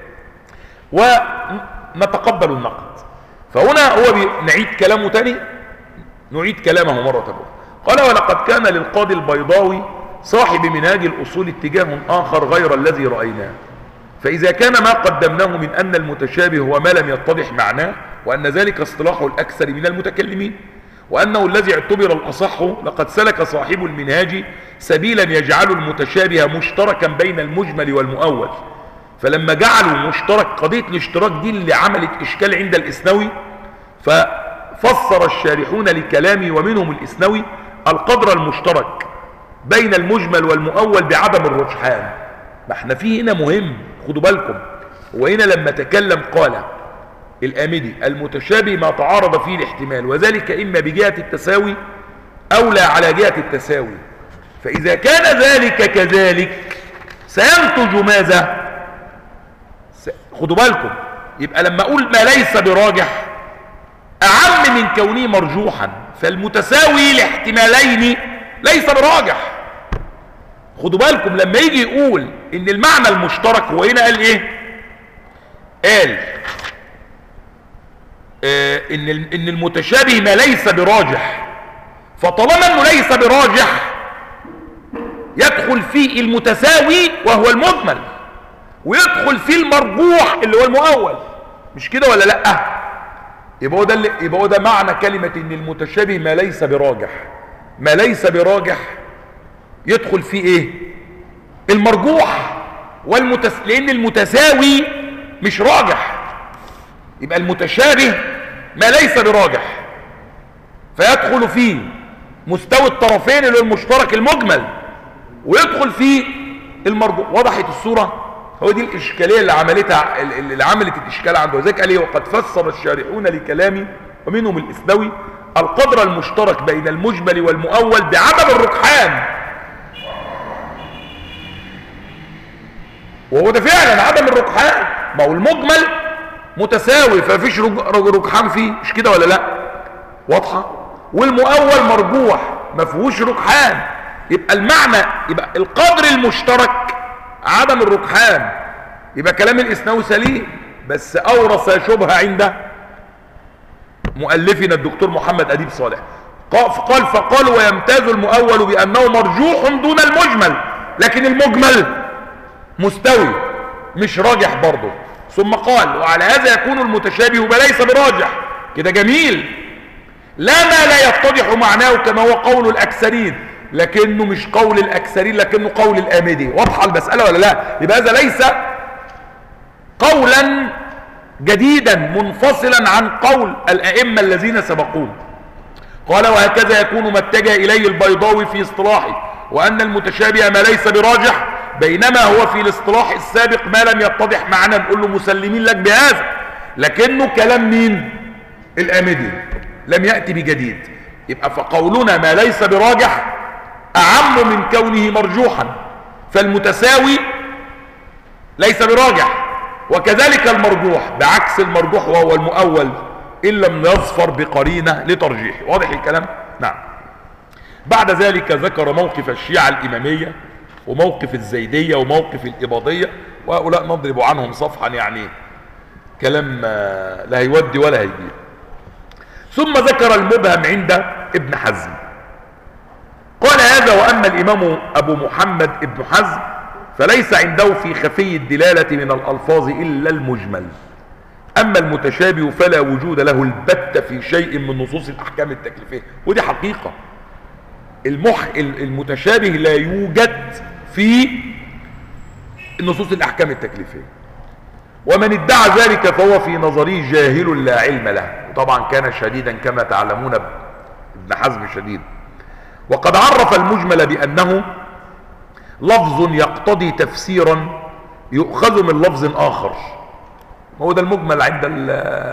ونتقبل النقد. فهنا هو نعيد كلامه تاني، نعيد كلامه مرة أخرى. قال ولقد كان للقاضي البيضاوي صاحب منهاج الأصول اتجاه آخر غير الذي رأيناه، فإذا كان ما قدمناه من أن المتشابه هو ما لم يتضح معناه، وأن ذلك اصطلاح الأكثر من المتكلمين، وأنه الذي اعتبر الأصح، لقد سلك صاحب المنهاج سبيلا يجعل المتشابه مشتركا بين المجمل والمؤول. فلما جعلوا مشترك، قضية الاشتراك دي اللي عملت إشكال عند الإسنوي، ففسر الشارحون لكلامي ومنهم الإسنوي القدر المشترك بين المجمل والمؤول بعدم الرجحان. ما احنا فيه هنا مهم، خدوا بالكم. وهنا لما تكلم قال الآمدي المتشابه ما تعارض فيه الاحتمال، وذلك إما بجهة التساوي أو لا على جهة التساوي. فإذا كان ذلك كذلك سينتج ماذا؟ خدوا بالكم. يبقى لما أقول ما ليس براجح أعم من كونه مرجوحا، فالمتساوي لاحتمالين ليس براجح. خدوا بالكم لما يجي يقول ان المعنى المشترك، هو هنا قال ايه؟ قال آه ان ان المتشابه ما ليس براجح، فطالما انه ليس براجح يدخل فيه المتساوي وهو المجمل، ويدخل فيه المرجوح اللي هو المؤول، مش كده ولا لا؟ يبقى هو ده اللي يبقى هو ده معنى كلمه ان المتشابه ما ليس براجح. ما ليس براجح يدخل فيه ايه؟ المرجوح والمتس... لان المتساوي مش راجح. يبقى المتشابه ما ليس براجح فيدخل فيه مستوى الطرفين اللي هو المشترك المجمل، ويدخل فيه المرجوح. وضحت الصورة؟ هو دي الاشكالية اللي عملتها اللي عملت الاشكال عنده. ذلك قال ايه؟ وقد فسر الشارحون لكلامي ومنهم الإسنوي القدر المشترك بين المجمل والمؤول بعدم الرجحان. وهو ده فعلا عدم الرجحان، ما هو المجمل متساوي فمفيش رجحان فيه، مش كده ولا لا؟ واضحه؟ والمؤول مرجوح ما فيهوش رجحان. يبقى المعنى، يبقى القدر المشترك عدم الرجحان. يبقى كلام الإسنوي سليم، بس أورث شبهة عند مؤلفنا الدكتور محمد أديب صالح. قال فقال ويمتاز المؤول بأنه مرجوح دون المجمل، لكن المجمل مستوي مش راجح برضه. ثم قال وعلى هذا يكون المتشابه ما ليس براجح. كده جميل. لا ما لا يتضح معناه كما هو قول الأكثرين، لكنه مش قول الأكثرين، لكنه قول الآمدي. واضحة المسألة ولا لا؟ يبقى هذا ليس قولا جديدا منفصلا عن قول الأئمة الذين سبقوه. قال وهكذا يكون ما اتجه إليه البيضاوي في اصطلاحه، وأن المتشابه ما ليس براجح، بينما هو في الاصطلاح السابق ما لم يتضح معنا. نقول له مسلمين لك بهذا، لكنه كلام مين؟ الآمدي، لم يأتي بجديد. يبقى فقولنا ما ليس براجح أعم من كونه مرجوحا، فالمتساوي ليس براجح، وكذلك المرجوح بعكس المرجوح وهو المؤول إن لم يظفر بقرينة لترجيحه. واضح الكلام؟ نعم. بعد ذلك ذكر موقف الشيعة الإمامية وموقف الزيدية وموقف الإباضية، وهؤلاء نضرب عنهم صفحا، يعني كلام لا هيودي ولا هيجيب. ثم ذكر المبهم عند ابن حزم. قال هذا وأما الإمام أبو محمد ابن حزم فليس عنده في خفي الدلالة من الألفاظ إلا المجمل، أما المتشابه فلا وجود له البتة في شيء من نصوص الأحكام التكليفية. ودي حقيقة، المح... المتشابه لا يوجد في نصوص الأحكام التكليفية، ومن ادعى ذلك فهو في نظري جاهل لا علم له. وطبعا كان شديدا كما تعلمون، ابن حزم شديد. وقد عرف المجمل بأنه لفظ يقتضي تفسيرا يؤخذ من لفظ آخر. هو ده المجمل عند ال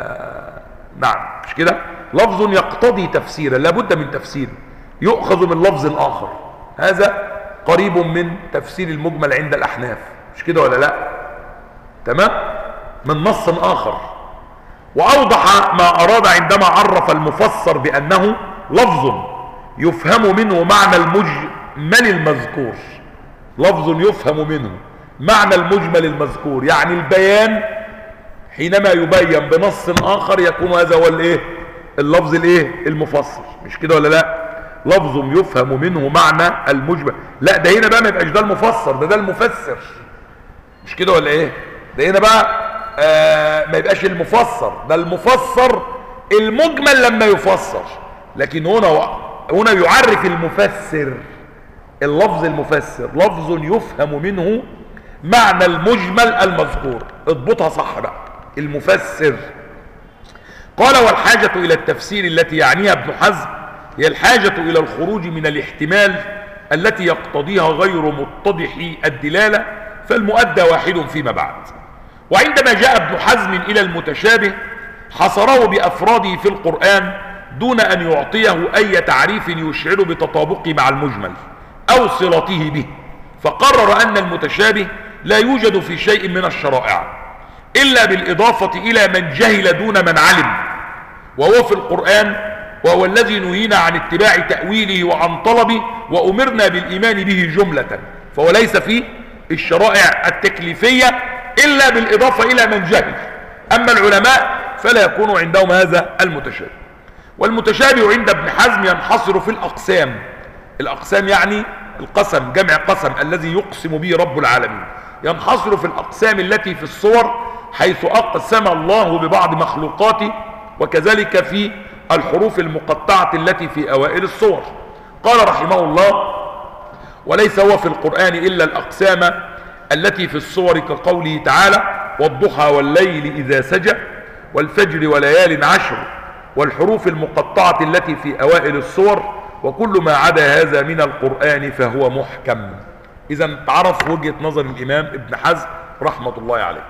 نعم مش كده؟ لفظ يقتضي تفسيرا، لابد من تفسير يؤخذ من لفظ آخر. هذا قريب من تفسير المجمل عند الأحناف، مش كده ولا لا؟ تمام؟ من نص آخر. وأوضح ما أراد عندما عرف المفسر بأنه لفظ يفهم منه معنى المجمل المذكور. لفظ يفهم منه معنى المجمل المذكور، يعني البيان حينما يبين بنص آخر يكون هذا هو الايه؟ اللفظ الايه؟ المفسر، مش كده ولا لا؟ لفظ يفهم منه معنى المجمل. لا ده هنا بقى ما يبقاش ده المفسر، ده ده المفسر، مش كده ولا ايه؟ ده هنا بقى آه ما يبقاش المفسر، ده المفسر المجمل لما يفسر. لكن هنا هنا يعرف المفسر، اللفظ المفسر لفظ يفهم منه معنى المجمل المذكور. اضبطها صح بقى، المفسر. قال والحاجة إلى التفسير التي يعنيها ابن حزم هي الحاجة إلى الخروج من الاحتمال التي يقتضيها غير متضح الدلالة، فالمؤدى واحد فيما بعد. وعندما جاء ابن حزم إلى المتشابه حصره بأفراده في القرآن دون أن يعطيه أي تعريف يشعر بتطابقه مع المجمل أو صلته به، فقرر أن المتشابه لا يوجد في شيء من الشرائع إلا بالإضافة إلى من جهل دون من علم، وهو في القرآن، وهو الذي نهينا عن اتباع تأويله وعن طلبه وأمرنا بالإيمان به جملة، فهو ليس في الشرائع التكليفية إلا بالإضافة إلى من جهل. أما العلماء فلا يكون عندهم هذا المتشابه. والمتشابه عند ابن حزم ينحصر في الأقسام. الأقسام يعني القسم، جمع قسم الذي يقسم به رب العالمين. ينحصر في الأقسام التي في الصور، حيث أقسم الله ببعض مخلوقاته، وكذلك في الحروف المقطعة التي في أوائل الصور. قال رحمه الله: وليس هو في القرآن إلا الأقسام التي في الصور كقوله تعالى: والضحى والليل إذا سجى والفجر وليال عشر، والحروف المقطعة التي في أوائل الصور، وكل ما عدا هذا من القرآن فهو محكم. إذا تعرف وجهة نظر الإمام ابن حزم رحمة الله عليه.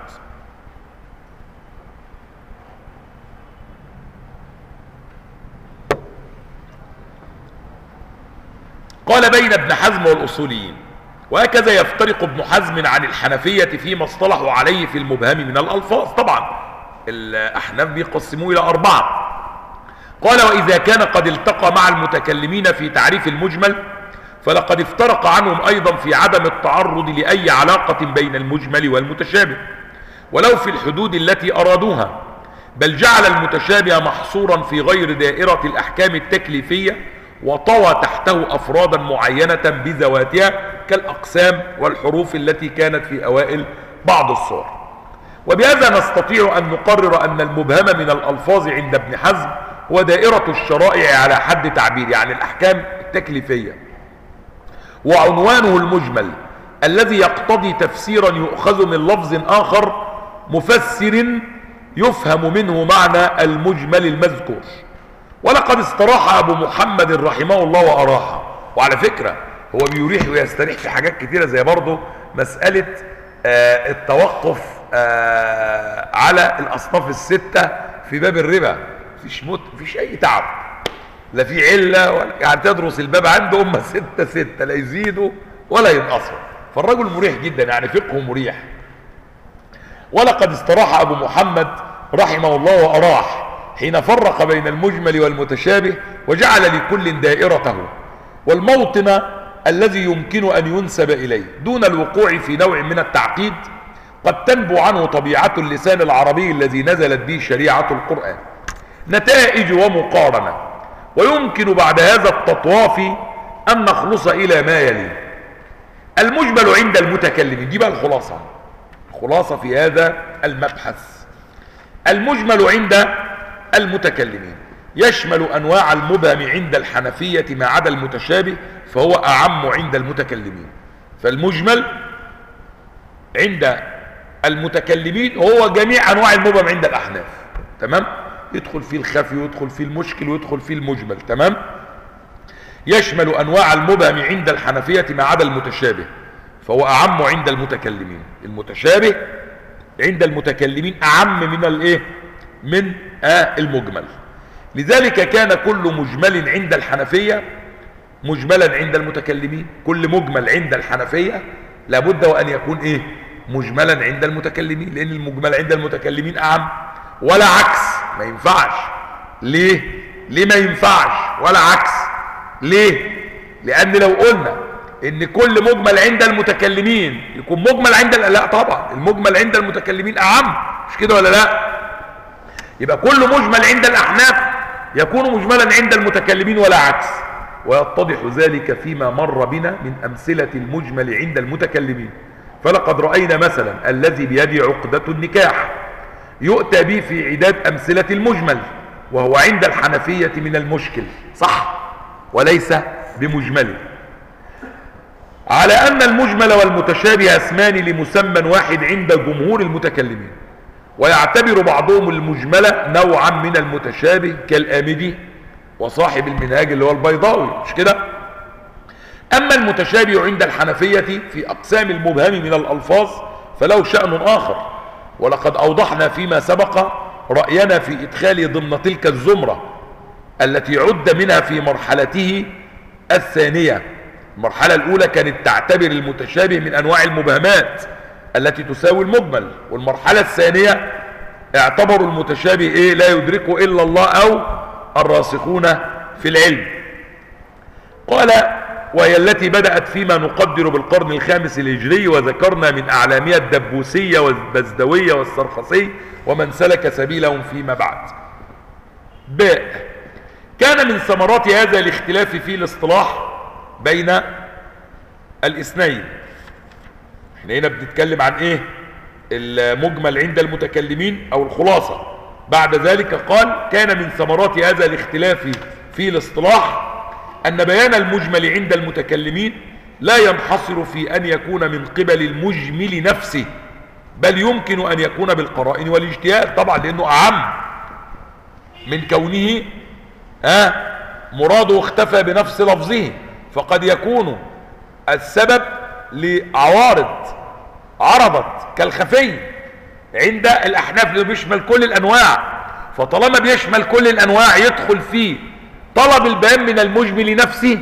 قال: بين ابن حزم والأصوليين. وهكذا يفترق ابن حزم عن الحنفية فيما اصطلحوا عليه في المبهم من الألفاظ. طبعا الأحناف بيقسموه إلى أربعة. قال: وإذا كان قد التقى مع المتكلمين في تعريف المجمل، فلقد افترق عنهم أيضا في عدم التعرض لأي علاقة بين المجمل والمتشابه، ولو في الحدود التي أرادوها، بل جعل المتشابه محصورا في غير دائرة الأحكام التكليفية، وطوى تحته أفرادا معينة بذواتها كالأقسام والحروف التي كانت في أوائل بعض الصور. وبهذا نستطيع أن نقرر أن المبهم من الألفاظ عند ابن حزم هو دائرة الشرائع على حد تعبير، يعني الأحكام التكليفية، وعنوانه المجمل الذي يقتضي تفسيرا يؤخذ من لفظ آخر مفسر يفهم منه معنى المجمل المذكور. ولقد استراح أبو محمد رحمه الله وأراح. وعلى فكرة هو بيريح ويستريح في حاجات كتيرة، زي برضه مسألة آه التوقف آه على الأصناف الستة في باب الربا. مفيش موت، مفيش أي تعب، لا في علة ولا يعني تدرس الباب عنده هم ستة ستة، لا يزيدوا ولا ينقصوا. فالرجل مريح جدا، يعني فقهه مريح. ولقد استراح أبو محمد رحمه الله وأراح حين فرق بين المجمل والمتشابه، وجعل لكل دائرته والموطن الذي يمكن أن ينسب إليه، دون الوقوع في نوع من التعقيد قد تنبو عنه طبيعة اللسان العربي الذي نزلت به شريعة القرآن. نتائج ومقارنة. ويمكن بعد هذا التطواف أن نخلص إلى ما يلي. المجمل عند المتكلمين، دي بقى الخلاصة، خلاصة في هذا المبحث. المجمل عند المتكلمين يشمل أنواع المبهم عند الحنفية ما عدا المتشابه، فهو أعم عند المتكلمين. فالمجمل عند المتكلمين هو جميع أنواع المبهم عند الأحناف، تمام؟ يدخل فيه الخفي ويدخل فيه المشكل ويدخل فيه المجمل، تمام؟ يشمل أنواع المبهم عند الحنفية ما عدا المتشابه، فهو أعم عند المتكلمين. المتشابه عند المتكلمين أعم من الإيه؟ من آه المجمل. لذلك كان كل مجمل عند الحنفية مجملا عند المتكلمين. كل مجمل عند الحنفية لابد وأن يكون إيه؟ مجملا عند المتكلمين، لأن المجمل عند المتكلمين أعم، ولا عكس، ما ينفعش. ليه؟ ليه ما ينفعش ولا عكس؟ ليه؟ لأن لو قلنا إن كل مجمل عند المتكلمين يكون مجمل عند، لا طبعا، المجمل عند المتكلمين أعم، مش كده ولا لا؟ يبقى كل مجمل عند الأحناف يكون مجملا عند المتكلمين ولا عكس. ويتضح ذلك فيما مر بنا من أمثلة المجمل عند المتكلمين. فلقد رأينا مثلا الذي بيده عقدة النكاح يؤتى به في عداد أمثلة المجمل، وهو عند الحنفية من المشكل، صح؟ وليس بمجمل. على أن المجمل والمتشابه اسمان لمسمى واحد عند جمهور المتكلمين، ويعتبر بعضهم المجملة نوعا من المتشابه كالآمدي وصاحب المنهاج اللي هو البيضاوي، مش كده؟ أما المتشابه عند الحنفية في أقسام المبهم من الألفاظ فله شأن آخر، ولقد أوضحنا فيما سبق رأينا في إدخاله ضمن تلك الزمرة التي عد منها في مرحلته الثانية. المرحلة الأولى كانت تعتبر المتشابه من أنواع المبهمات التي تساوي المجمل، والمرحلة الثانية اعتبروا المتشابه إيه؟ لا يدركه إلا الله أو الراسخون في العلم. قال: وهي التي بدأت فيما نقدر بالقرن الخامس الهجري، وذكرنا من أعلامها الدبوسية والبزدوية والسرخسي ومن سلك سبيلهم فيما بعد. باء. كان من ثمرات هذا الاختلاف في الاصطلاح بين الاثنين. احنا هنا بنتكلم عن ايه؟ المجمل عند المتكلمين او الخلاصة. بعد ذلك قال: كان من ثمرات هذا الاختلاف في الاصطلاح أن بيان المجمل عند المتكلمين لا ينحصر في أن يكون من قبل المجمل نفسه، بل يمكن أن يكون بالقرائن والاجتهاد، طبعا لأنه أعم من كونه آه مراده اختفى بنفس لفظه. فقد يكون السبب لعوارض عرضت كالخفي عند الأحناف اللي بيشمل كل الأنواع، فطالما بيشمل كل الأنواع يدخل فيه طلب البيان من المجمل نفسه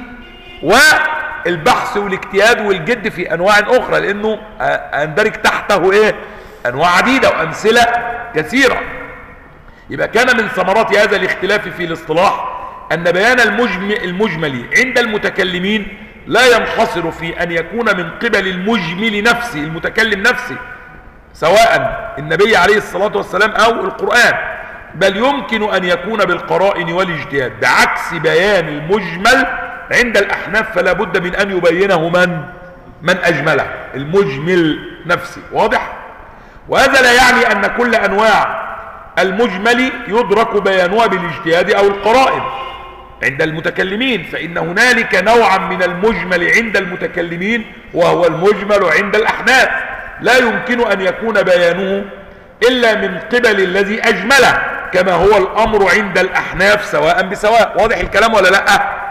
والبحث والاجتهاد والجد في أنواع أخرى، لأنه أندرج تحته إيه؟ أنواع عديدة وأمثلة كثيرة. يبقى كان من ثمرات هذا الاختلاف في الاصطلاح أن بيان المجمل, المجمل عند المتكلمين لا ينحصر في أن يكون من قبل المجمل نفسه، المتكلم نفسه، سواء النبي عليه الصلاة والسلام أو القرآن، بل يمكن أن يكون بالقرائن والاجتهاد، بعكس بيان المجمل عند الأحناف فلا بد من أن يبينه من من أجمله، المجمل نفسه. واضح؟ وهذا لا يعني أن كل أنواع المجمل يدرك بيانها بالاجتهاد أو القرائن عند المتكلمين، فإن هنالك نوعا من المجمل عند المتكلمين وهو المجمل عند الأحناف لا يمكن أن يكون بيانه إلا من قبل الذي أجمله، كما هو الأمر عند الأحناف سواء بسواء. واضح الكلام ولا لا؟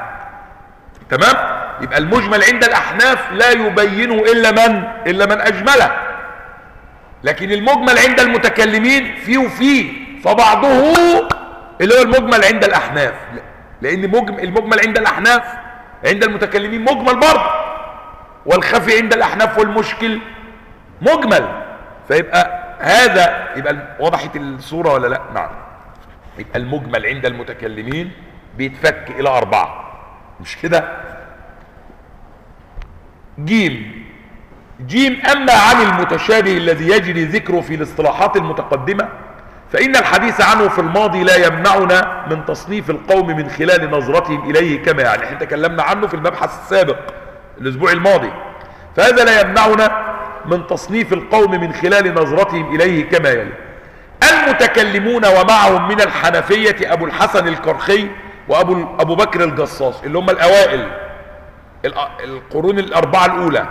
تمام؟ يبقى المجمل عند الأحناف لا يبينه إلا من إلا من أجمله، لكن المجمل عند المتكلمين فيه وفيه، فبعضه اللي هو المجمل عند الأحناف، لأن المجمل عند الأحناف عند المتكلمين مجمل برضه، والخفي عند الأحناف والمشكل مجمل. فيبقى هذا يبقى وضحت الصورة ولا لا؟ نعم. يبقى المجمل عند المتكلمين بيتفك إلى أربعة، مش كده؟ جيم. جيم. أما عن المتشابه الذي يجري ذكره في الاصطلاحات المتقدمة فإن الحديث عنه في الماضي لا يمنعنا من تصنيف القوم من خلال نظرتهم إليه كما يعني. احنا تكلمنا عنه في المبحث السابق الأسبوع الماضي، فهذا لا يمنعنا من تصنيف القوم من خلال نظرتهم إليه كما يلي: المتكلمون ومعهم من الحنفية أبو الحسن الكرخي وأبو أبو بكر الجصاص، اللي هم الأوائل القرون الأربعة الأولى،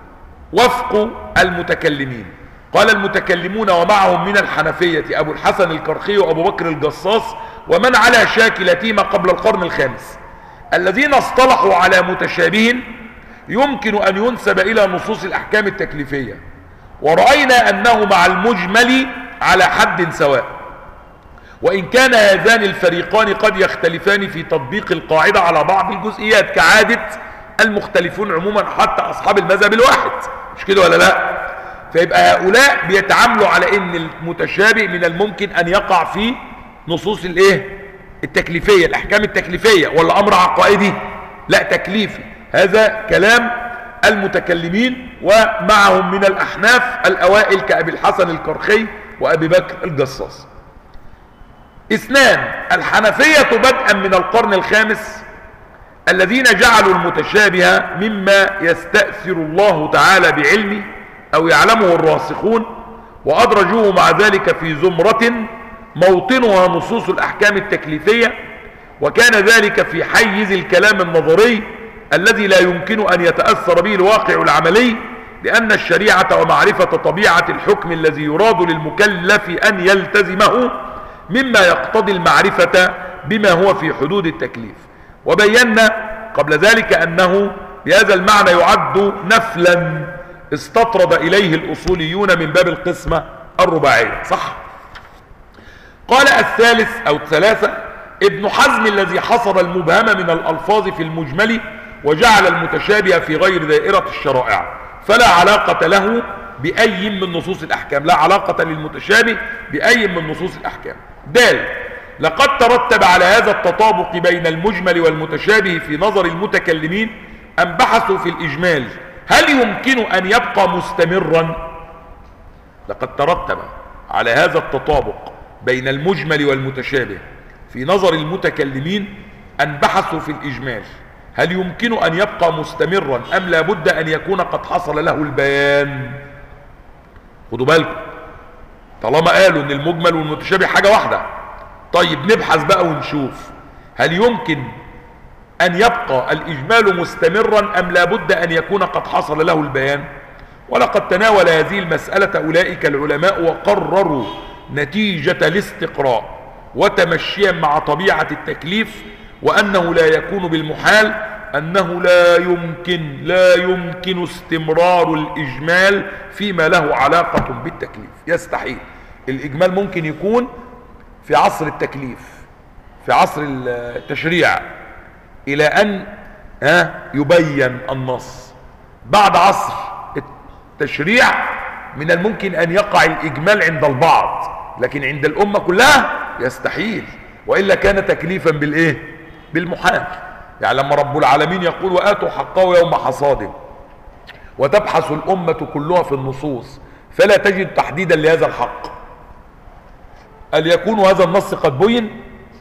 وفق المتكلمين. قال: المتكلمون ومعهم من الحنفية أبو الحسن الكرخي وأبو بكر الجصاص ومن على شاكلتهما قبل القرن الخامس، الذين اصطلحوا على متشابه يمكن أن ينسب إلى نصوص الأحكام التكليفية، ورأينا أنه مع المجمل على حد سواء، وإن كان هذان الفريقان قد يختلفان في تطبيق القاعدة على بعض الجزئيات كعادة المختلفون عموما حتى أصحاب المذهب الواحد، مش كده ولا لا؟ فيبقى هؤلاء بيتعاملوا على ان المتشابه من الممكن ان يقع في نصوص الايه التكليفية، الاحكام التكليفية، ولا امر عقائدي؟ لا، تكليفي. هذا كلام المتكلمين ومعهم من الاحناف الاوائل كابي الحسن الكرخي وابي بكر الجصاص. اثنان: الحنفية بدءا من القرن الخامس الذين جعلوا المتشابه مما يستأثر الله تعالى بعلمه أو يعلمه الراسخون، وأدرجوه مع ذلك في زمرة موطنها نصوص الأحكام التكليفية، وكان ذلك في حيز الكلام النظري الذي لا يمكن أن يتأثر به الواقع العملي، لأن الشريعة ومعرفة طبيعة الحكم الذي يراد للمكلف أن يلتزمه مما يقتضي المعرفة بما هو في حدود التكليف. وبينا قبل ذلك أنه بهذا المعنى يعد نفلا استطرد إليه الأصوليون من باب القسمة الرباعية، صح؟ قال: الثالث أو الثلاثة: ابن حزم الذي حصر المبهم من الألفاظ في المجمل وجعل المتشابه في غير دائرة الشرائع، فلا علاقة له بأي من نصوص الأحكام، لا علاقة للمتشابه بأي من نصوص الأحكام. دال: لقد ترتب على هذا التطابق بين المجمل والمتشابه في نظر المتكلمين أن بحثوا في الإجمال هل يمكن أن يبقى مستمرا. لقد ترتب على هذا التطابق بين المجمل والمتشابه في نظر المتكلمين أن بحثوا في الإجمال هل يمكن أن يبقى مستمرا أم لا بد أن يكون قد حصل له البيان. خدوا بالكم، طالما قالوا أن المجمل والمتشابه حاجة واحدة، طيب نبحث بقى ونشوف هل يمكن أن يبقى الإجمال مستمرا أم لا بد أن يكون قد حصل له البيان. ولقد تناول هذه المسألة أولئك العلماء وقرروا نتيجة الاستقراء وتمشيا مع طبيعة التكليف، وأنه لا يكون بالمحال، أنه لا يمكن لا يمكن استمرار الإجمال فيما له علاقة بالتكليف. يستحيل. الإجمال ممكن يكون في عصر التكليف، في عصر التشريع، إلى أن يبين النص. بعد عصر التشريع من الممكن أن يقع الإجمال عند البعض، لكن عند الأمة كلها يستحيل، وإلا كان تكليفا بالإيه؟ بالمحال. يعني لما رب العالمين يقول: وآتوا حقه يوم حصاده، وتبحث الأمة كلها في النصوص فلا تجد تحديدا لهذا الحق، هل يكون هذا النص قد بين؟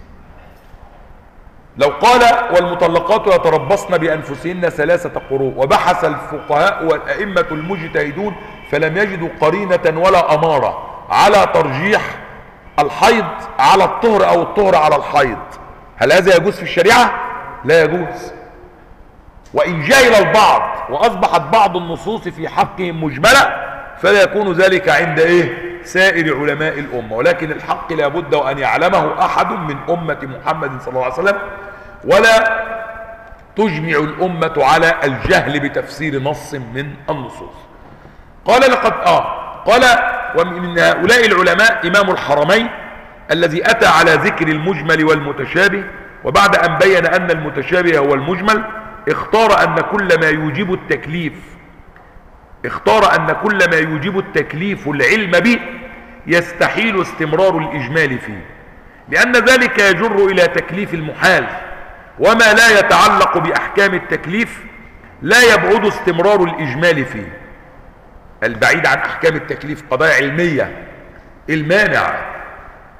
لو قال: والمطلقات يتربصن بأنفسهن ثلاثة قروء، وبحث الفقهاء والأئمة المجتهدون فلم يجدوا قرينة ولا أمارة على ترجيح الحيض على الطهر أو الطهر على الحيض، هل هذا يجوز في الشريعة؟ لا يجوز. وإن جاهل البعض وأصبحت بعض النصوص في حقهم مجملة فلا يكون ذلك عند إيه؟ سائر علماء الأمة. ولكن الحق لا بد أن يعلمه أحد من أمة محمد صلى الله عليه وسلم، ولا تجمع الأمة على الجهل بتفسير نص من النصوص. قال لقد آه قال: ومن هؤلاء العلماء إمام الحرمين الذي أتى على ذكر المجمل والمتشابه، وبعد أن بين أن المتشابه هو المجمل اختار أن كل ما يوجب التكليف اختار أن كل ما يوجب التكليف العلم به يستحيل استمرار الإجمال فيه، لأن ذلك يجر إلى تكليف المحال، وما لا يتعلق بأحكام التكليف لا يبعد استمرار الإجمال فيه. البعيد عن أحكام التكليف قضايا علمية، المانع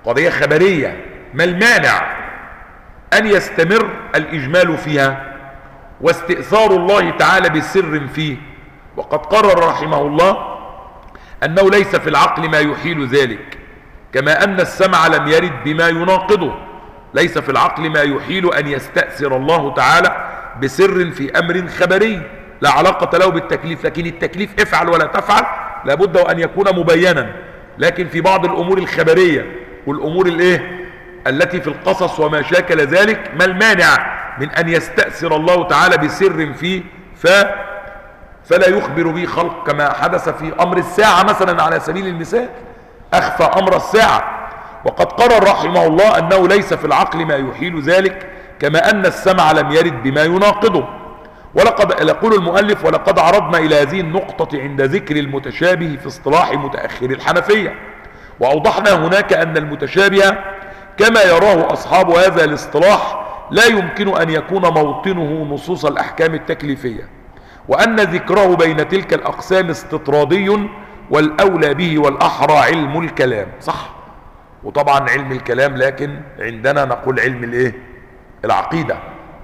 قضية خبرية، ما المانع أن يستمر الإجمال فيها واستئثار الله تعالى بسر فيه؟ وقد قرر رحمه الله أنه ليس في العقل ما يحيل ذلك، كما أن السمع لم يرد بما يناقضه. ليس في العقل ما يحيل أن يستأثر الله تعالى بسر في أمر خبري لا علاقة له بالتكليف، لكن التكليف افعل ولا تفعل لابد أن يكون مبينا. لكن في بعض الأمور الخبرية والأمور الايه التي في القصص وما شاكل ذلك، ما المانع من أن يستأثر الله تعالى بسر فيه ف فلا يخبر به خلق، كما حدث في أمر الساعة مثلا على سبيل المثال، أخفى أمر الساعة. وقد قرر رحمه الله أنه ليس في العقل ما يحيل ذلك، كما أن السمع لم يرد بما يناقضه. ولقد يقول المؤلف: ولقد عرضنا إلى هذه النقطة عند ذكر المتشابه في اصطلاح متأخر الحنفية، وأوضحنا هناك أن المتشابه كما يراه أصحاب هذا الاصطلاح لا يمكن أن يكون موطنه نصوص الأحكام التكليفية، وأن ذكره بين تلك الأقسام استطرادي، والأولى به والأحرى علم الكلام. صح، وطبعا علم الكلام، لكن عندنا نقول علم الايه العقيدة.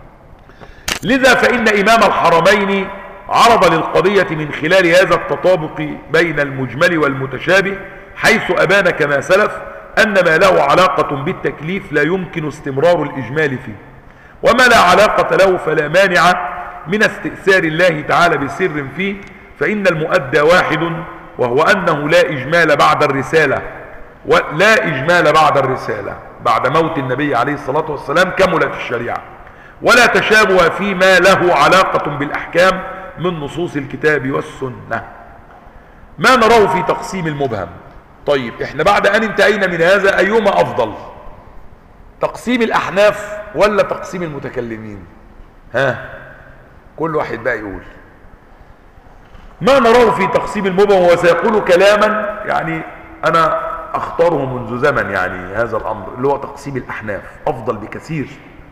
لذا فإن إمام الحرمين عرض للقضية من خلال هذا التطابق بين المجمل والمتشابه، حيث أبان كما سلف أن ما له علاقة بالتكليف لا يمكن استمرار الإجمال فيه، وما لا علاقة له فلا مانع من استئثار الله تعالى بسر فيه، فإن المؤدى واحد، وهو أنه لا إجمال بعد الرسالة، ولا إجمال بعد الرسالة بعد موت النبي عليه الصلاة والسلام كملت الشريعة، ولا تشابه فيما له علاقة بالأحكام من نصوص الكتاب والسنة. ما نراه في تقسيم المبهم. طيب احنا بعد أن انتهينا من هذا أيهما أفضل، تقسيم الأحناف ولا تقسيم المتكلمين؟ ها، كل واحد بقى يقول ما نراه في تقسيم المبهم. وسيقول كلاما يعني أنا أختاره منذ زمن، يعني هذا الأمر اللي هو تقسيم الأحناف أفضل بكثير.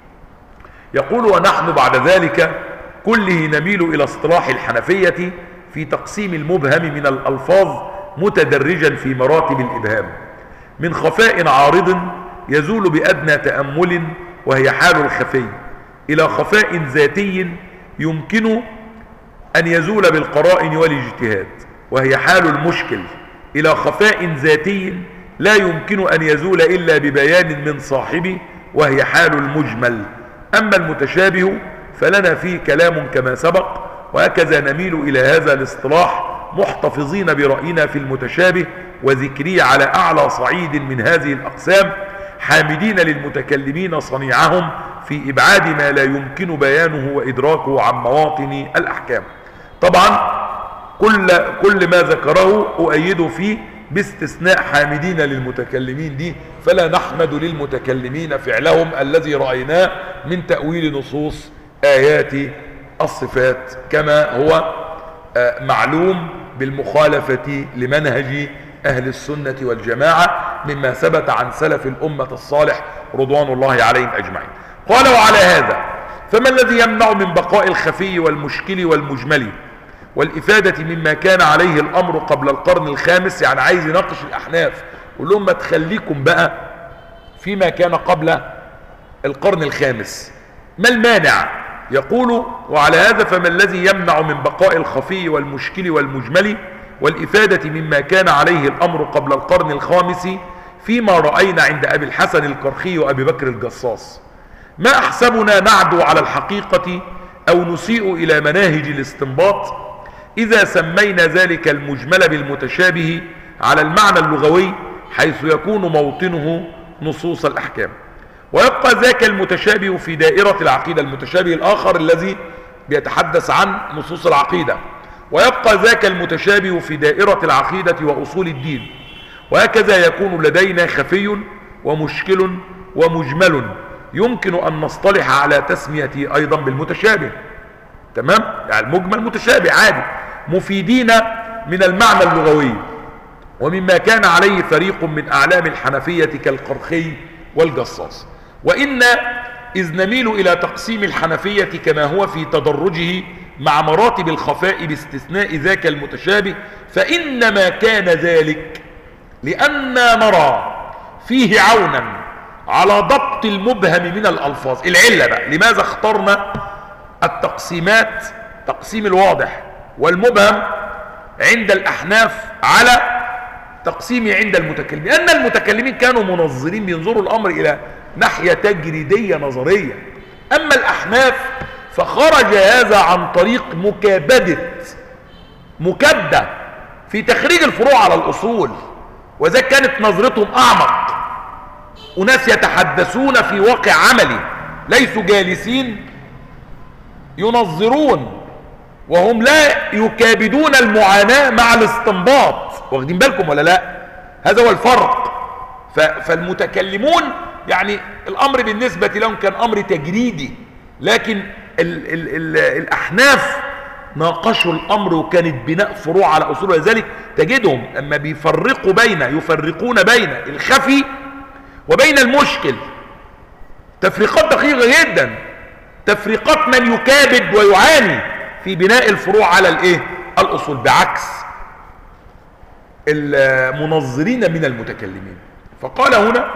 يقول: ونحن بعد ذلك كله نميل إلى اصطلاح الحنفية في تقسيم المبهم من الألفاظ متدرجا في مراتب الإبهام، من خفاء عارض يزول بأدنى تأمل وهي حال الخفي، إلى خفاء ذاتي يمكن أن يزول بالقرائن والاجتهاد وهي حال المشكل، إلى خفاء ذاتي لا يمكن أن يزول إلا ببيان من صاحبه وهي حال المجمل. أما المتشابه فلنا فيه كلام كما سبق، وهكذا نميل إلى هذا الاصطلاح محتفظين برأينا في المتشابه وذكري على أعلى صعيد من هذه الأقسام، حامدين للمتكلمين صنيعهم في إبعاد ما لا يمكن بيانه وإدراكه عن مواطن الأحكام. طبعا كل, كل ما ذكره أؤيده فيه باستثناء حامدين للمتكلمين دي، فلا نحمد للمتكلمين فعلهم الذي رأيناه من تأويل نصوص آيات الصفات، كما هو معلوم بالمخالفة لمنهج أهل السنة والجماعة مما ثبت عن سلف الأمة الصالح رضوان الله عليهم أجمعين. قال: وعلى هذا فما الذي يمنع من بقاء الخفي والمشكل والمجمل والإفادة مما كان عليه الأمر قبل القرن الخامس؟ يعني عايز يناقش الأحناف، قول لهم ما تخليكم بقى فيما كان قبل القرن الخامس، ما المانع؟ يقول: وعلى هذا فما الذي يمنع من بقاء الخفي والمشكل والمجمل والإفادة مما كان عليه الأمر قبل القرن الخامس فيما رأينا عند أبي الحسن الكرخي وأبي بكر الجصاص؟ ما أحسبنا نعدو على الحقيقة أو نسيء إلى مناهج الاستنباط إذا سمينا ذلك المجمل بالمتشابه على المعنى اللغوي، حيث يكون موطنه نصوص الأحكام، ويبقى ذاك المتشابه في دائرة العقيدة، المتشابه الآخر الذي بيتحدث عن نصوص العقيدة، ويبقى ذاك المتشابه في دائرة العقيدة وأصول الدين. وهكذا يكون لدينا خفي ومشكل ومجمل يمكن أن نصطلح على تسميته أيضا بالمتشابه. تمام؟ يعني المجمل متشابه عادي، مفيدين من المعنى اللغوي، ومما كان عليه فريق من أعلام الحنفية كالقرخي والجصاص. وإن إذ نميل إلى تقسيم الحنفية كما هو في تدرجه مع مراتب الخفاء باستثناء ذاك المتشابه، فإنما كان ذلك لأننا نرى فيه عونا على ضبط المبهم من الألفاظ. العلة بقى لماذا اخترنا التقسيمات، تقسيم الواضح والمبهم عند الأحناف على تقسيمه عند المتكلمين؟ لأن المتكلمين كانوا منظرين، بينظروا الأمر إلى ناحية تجريدية نظرية. أما الأحناف فخرج هذا عن طريق مكابدة مكابدة في تخريج الفروع على الأصول، وذلك كانت نظرتهم أعمق، وناس يتحدثون في واقع عملي، ليسوا جالسين ينظرون وهم لا يكابدون المعاناة مع الاستنباط. واخدين بالكم ولا لا؟ هذا هو الفرق. فالمتكلمون يعني الأمر بالنسبة لهم كان أمر تجريدي، لكن ال ال ال الأحناف ناقشوا الأمر وكانت بناء فروع على أصول، ولذلك تجدهم أما بيفرقوا بين يفرقون بين الخفي وبين المشكل تفريقات دقيقة جدا، تفريقات من يكابد ويعاني في بناء الفروع على الايه؟ الأصول، بعكس المنظرين من المتكلمين. فقال هنا: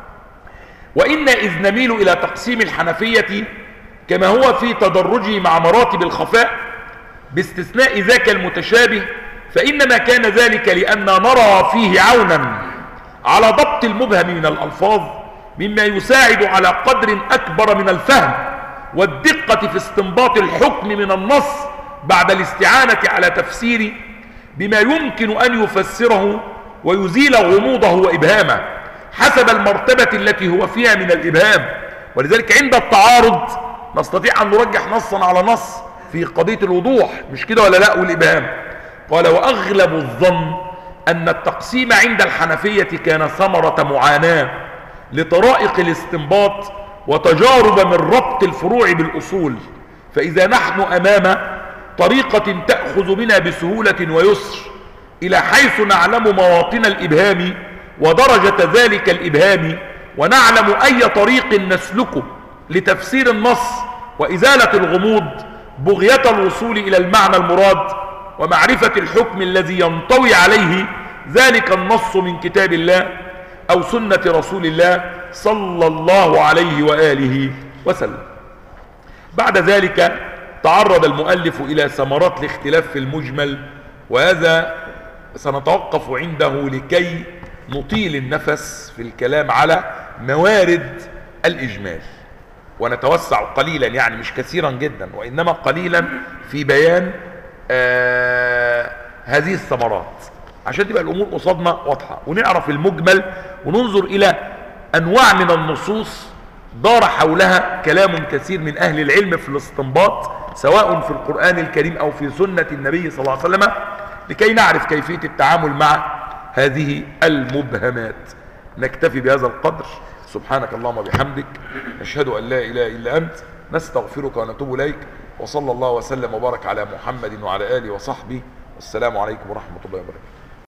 وإن إذ نميل إلى تقسيم الحنفية كما هو في تدرجه مع مراتب الخفاء باستثناء ذاك المتشابه، فإنما كان ذلك لأننا نرى فيه عونا على ضبط المبهم من الألفاظ مما يساعد على قدر أكبر من الفهم والدقة في استنباط الحكم من النص بعد الاستعانة على تفسير بما يمكن أن يفسره ويزيل غموضه وإبهامه حسب المرتبة التي هو فيها من الإبهام. ولذلك عند التعارض نستطيع أن نرجح نصا على نص في قضية الوضوح، مش كده ولا لا؟ والإبهام. قال: وأغلب الظن أن التقسيم عند الحنفية كان ثمرة معاناة لطرائق الاستنباط وتجارب من ربط الفروع بالأصول، فإذا نحن أمام طريقة تأخذ بنا بسهولة ويسر إلى حيث نعلم مواطن الإبهام ودرجة ذلك الإبهام، ونعلم أي طريق نسلكه لتفسير النص وإزالة الغموض بغية الوصول إلى المعنى المراد ومعرفة الحكم الذي ينطوي عليه ذلك النص من كتاب الله أو سنة رسول الله صلى الله عليه وآله وسلم. بعد ذلك تعرض المؤلف إلى ثمرات الاختلاف في المجمل، وهذا سنتوقف عنده لكي نطيل النفس في الكلام على موارد الإجمال، ونتوسع قليلا، يعني مش كثيرا جدا وإنما قليلا في بيان آه هذه الثمرات، عشان تبقى الأمور قصادنا واضحة ونعرف المجمل، وننظر إلى أنواع من النصوص دار حولها كلام كثير من أهل العلم في الاستنباط، سواء في القرآن الكريم أو في سنة النبي صلى الله عليه وسلم، لكي نعرف كيفية التعامل مع هذه المبهمات. نكتفي بهذا القدر. سبحانك اللهم وبحمدك، نشهد أن لا إله إلا أنت، نستغفرك ونتوب إليك، وصلى الله وسلم وبارك على محمد وعلى آله وصحبه، والسلام عليكم ورحمة الله وبركاته.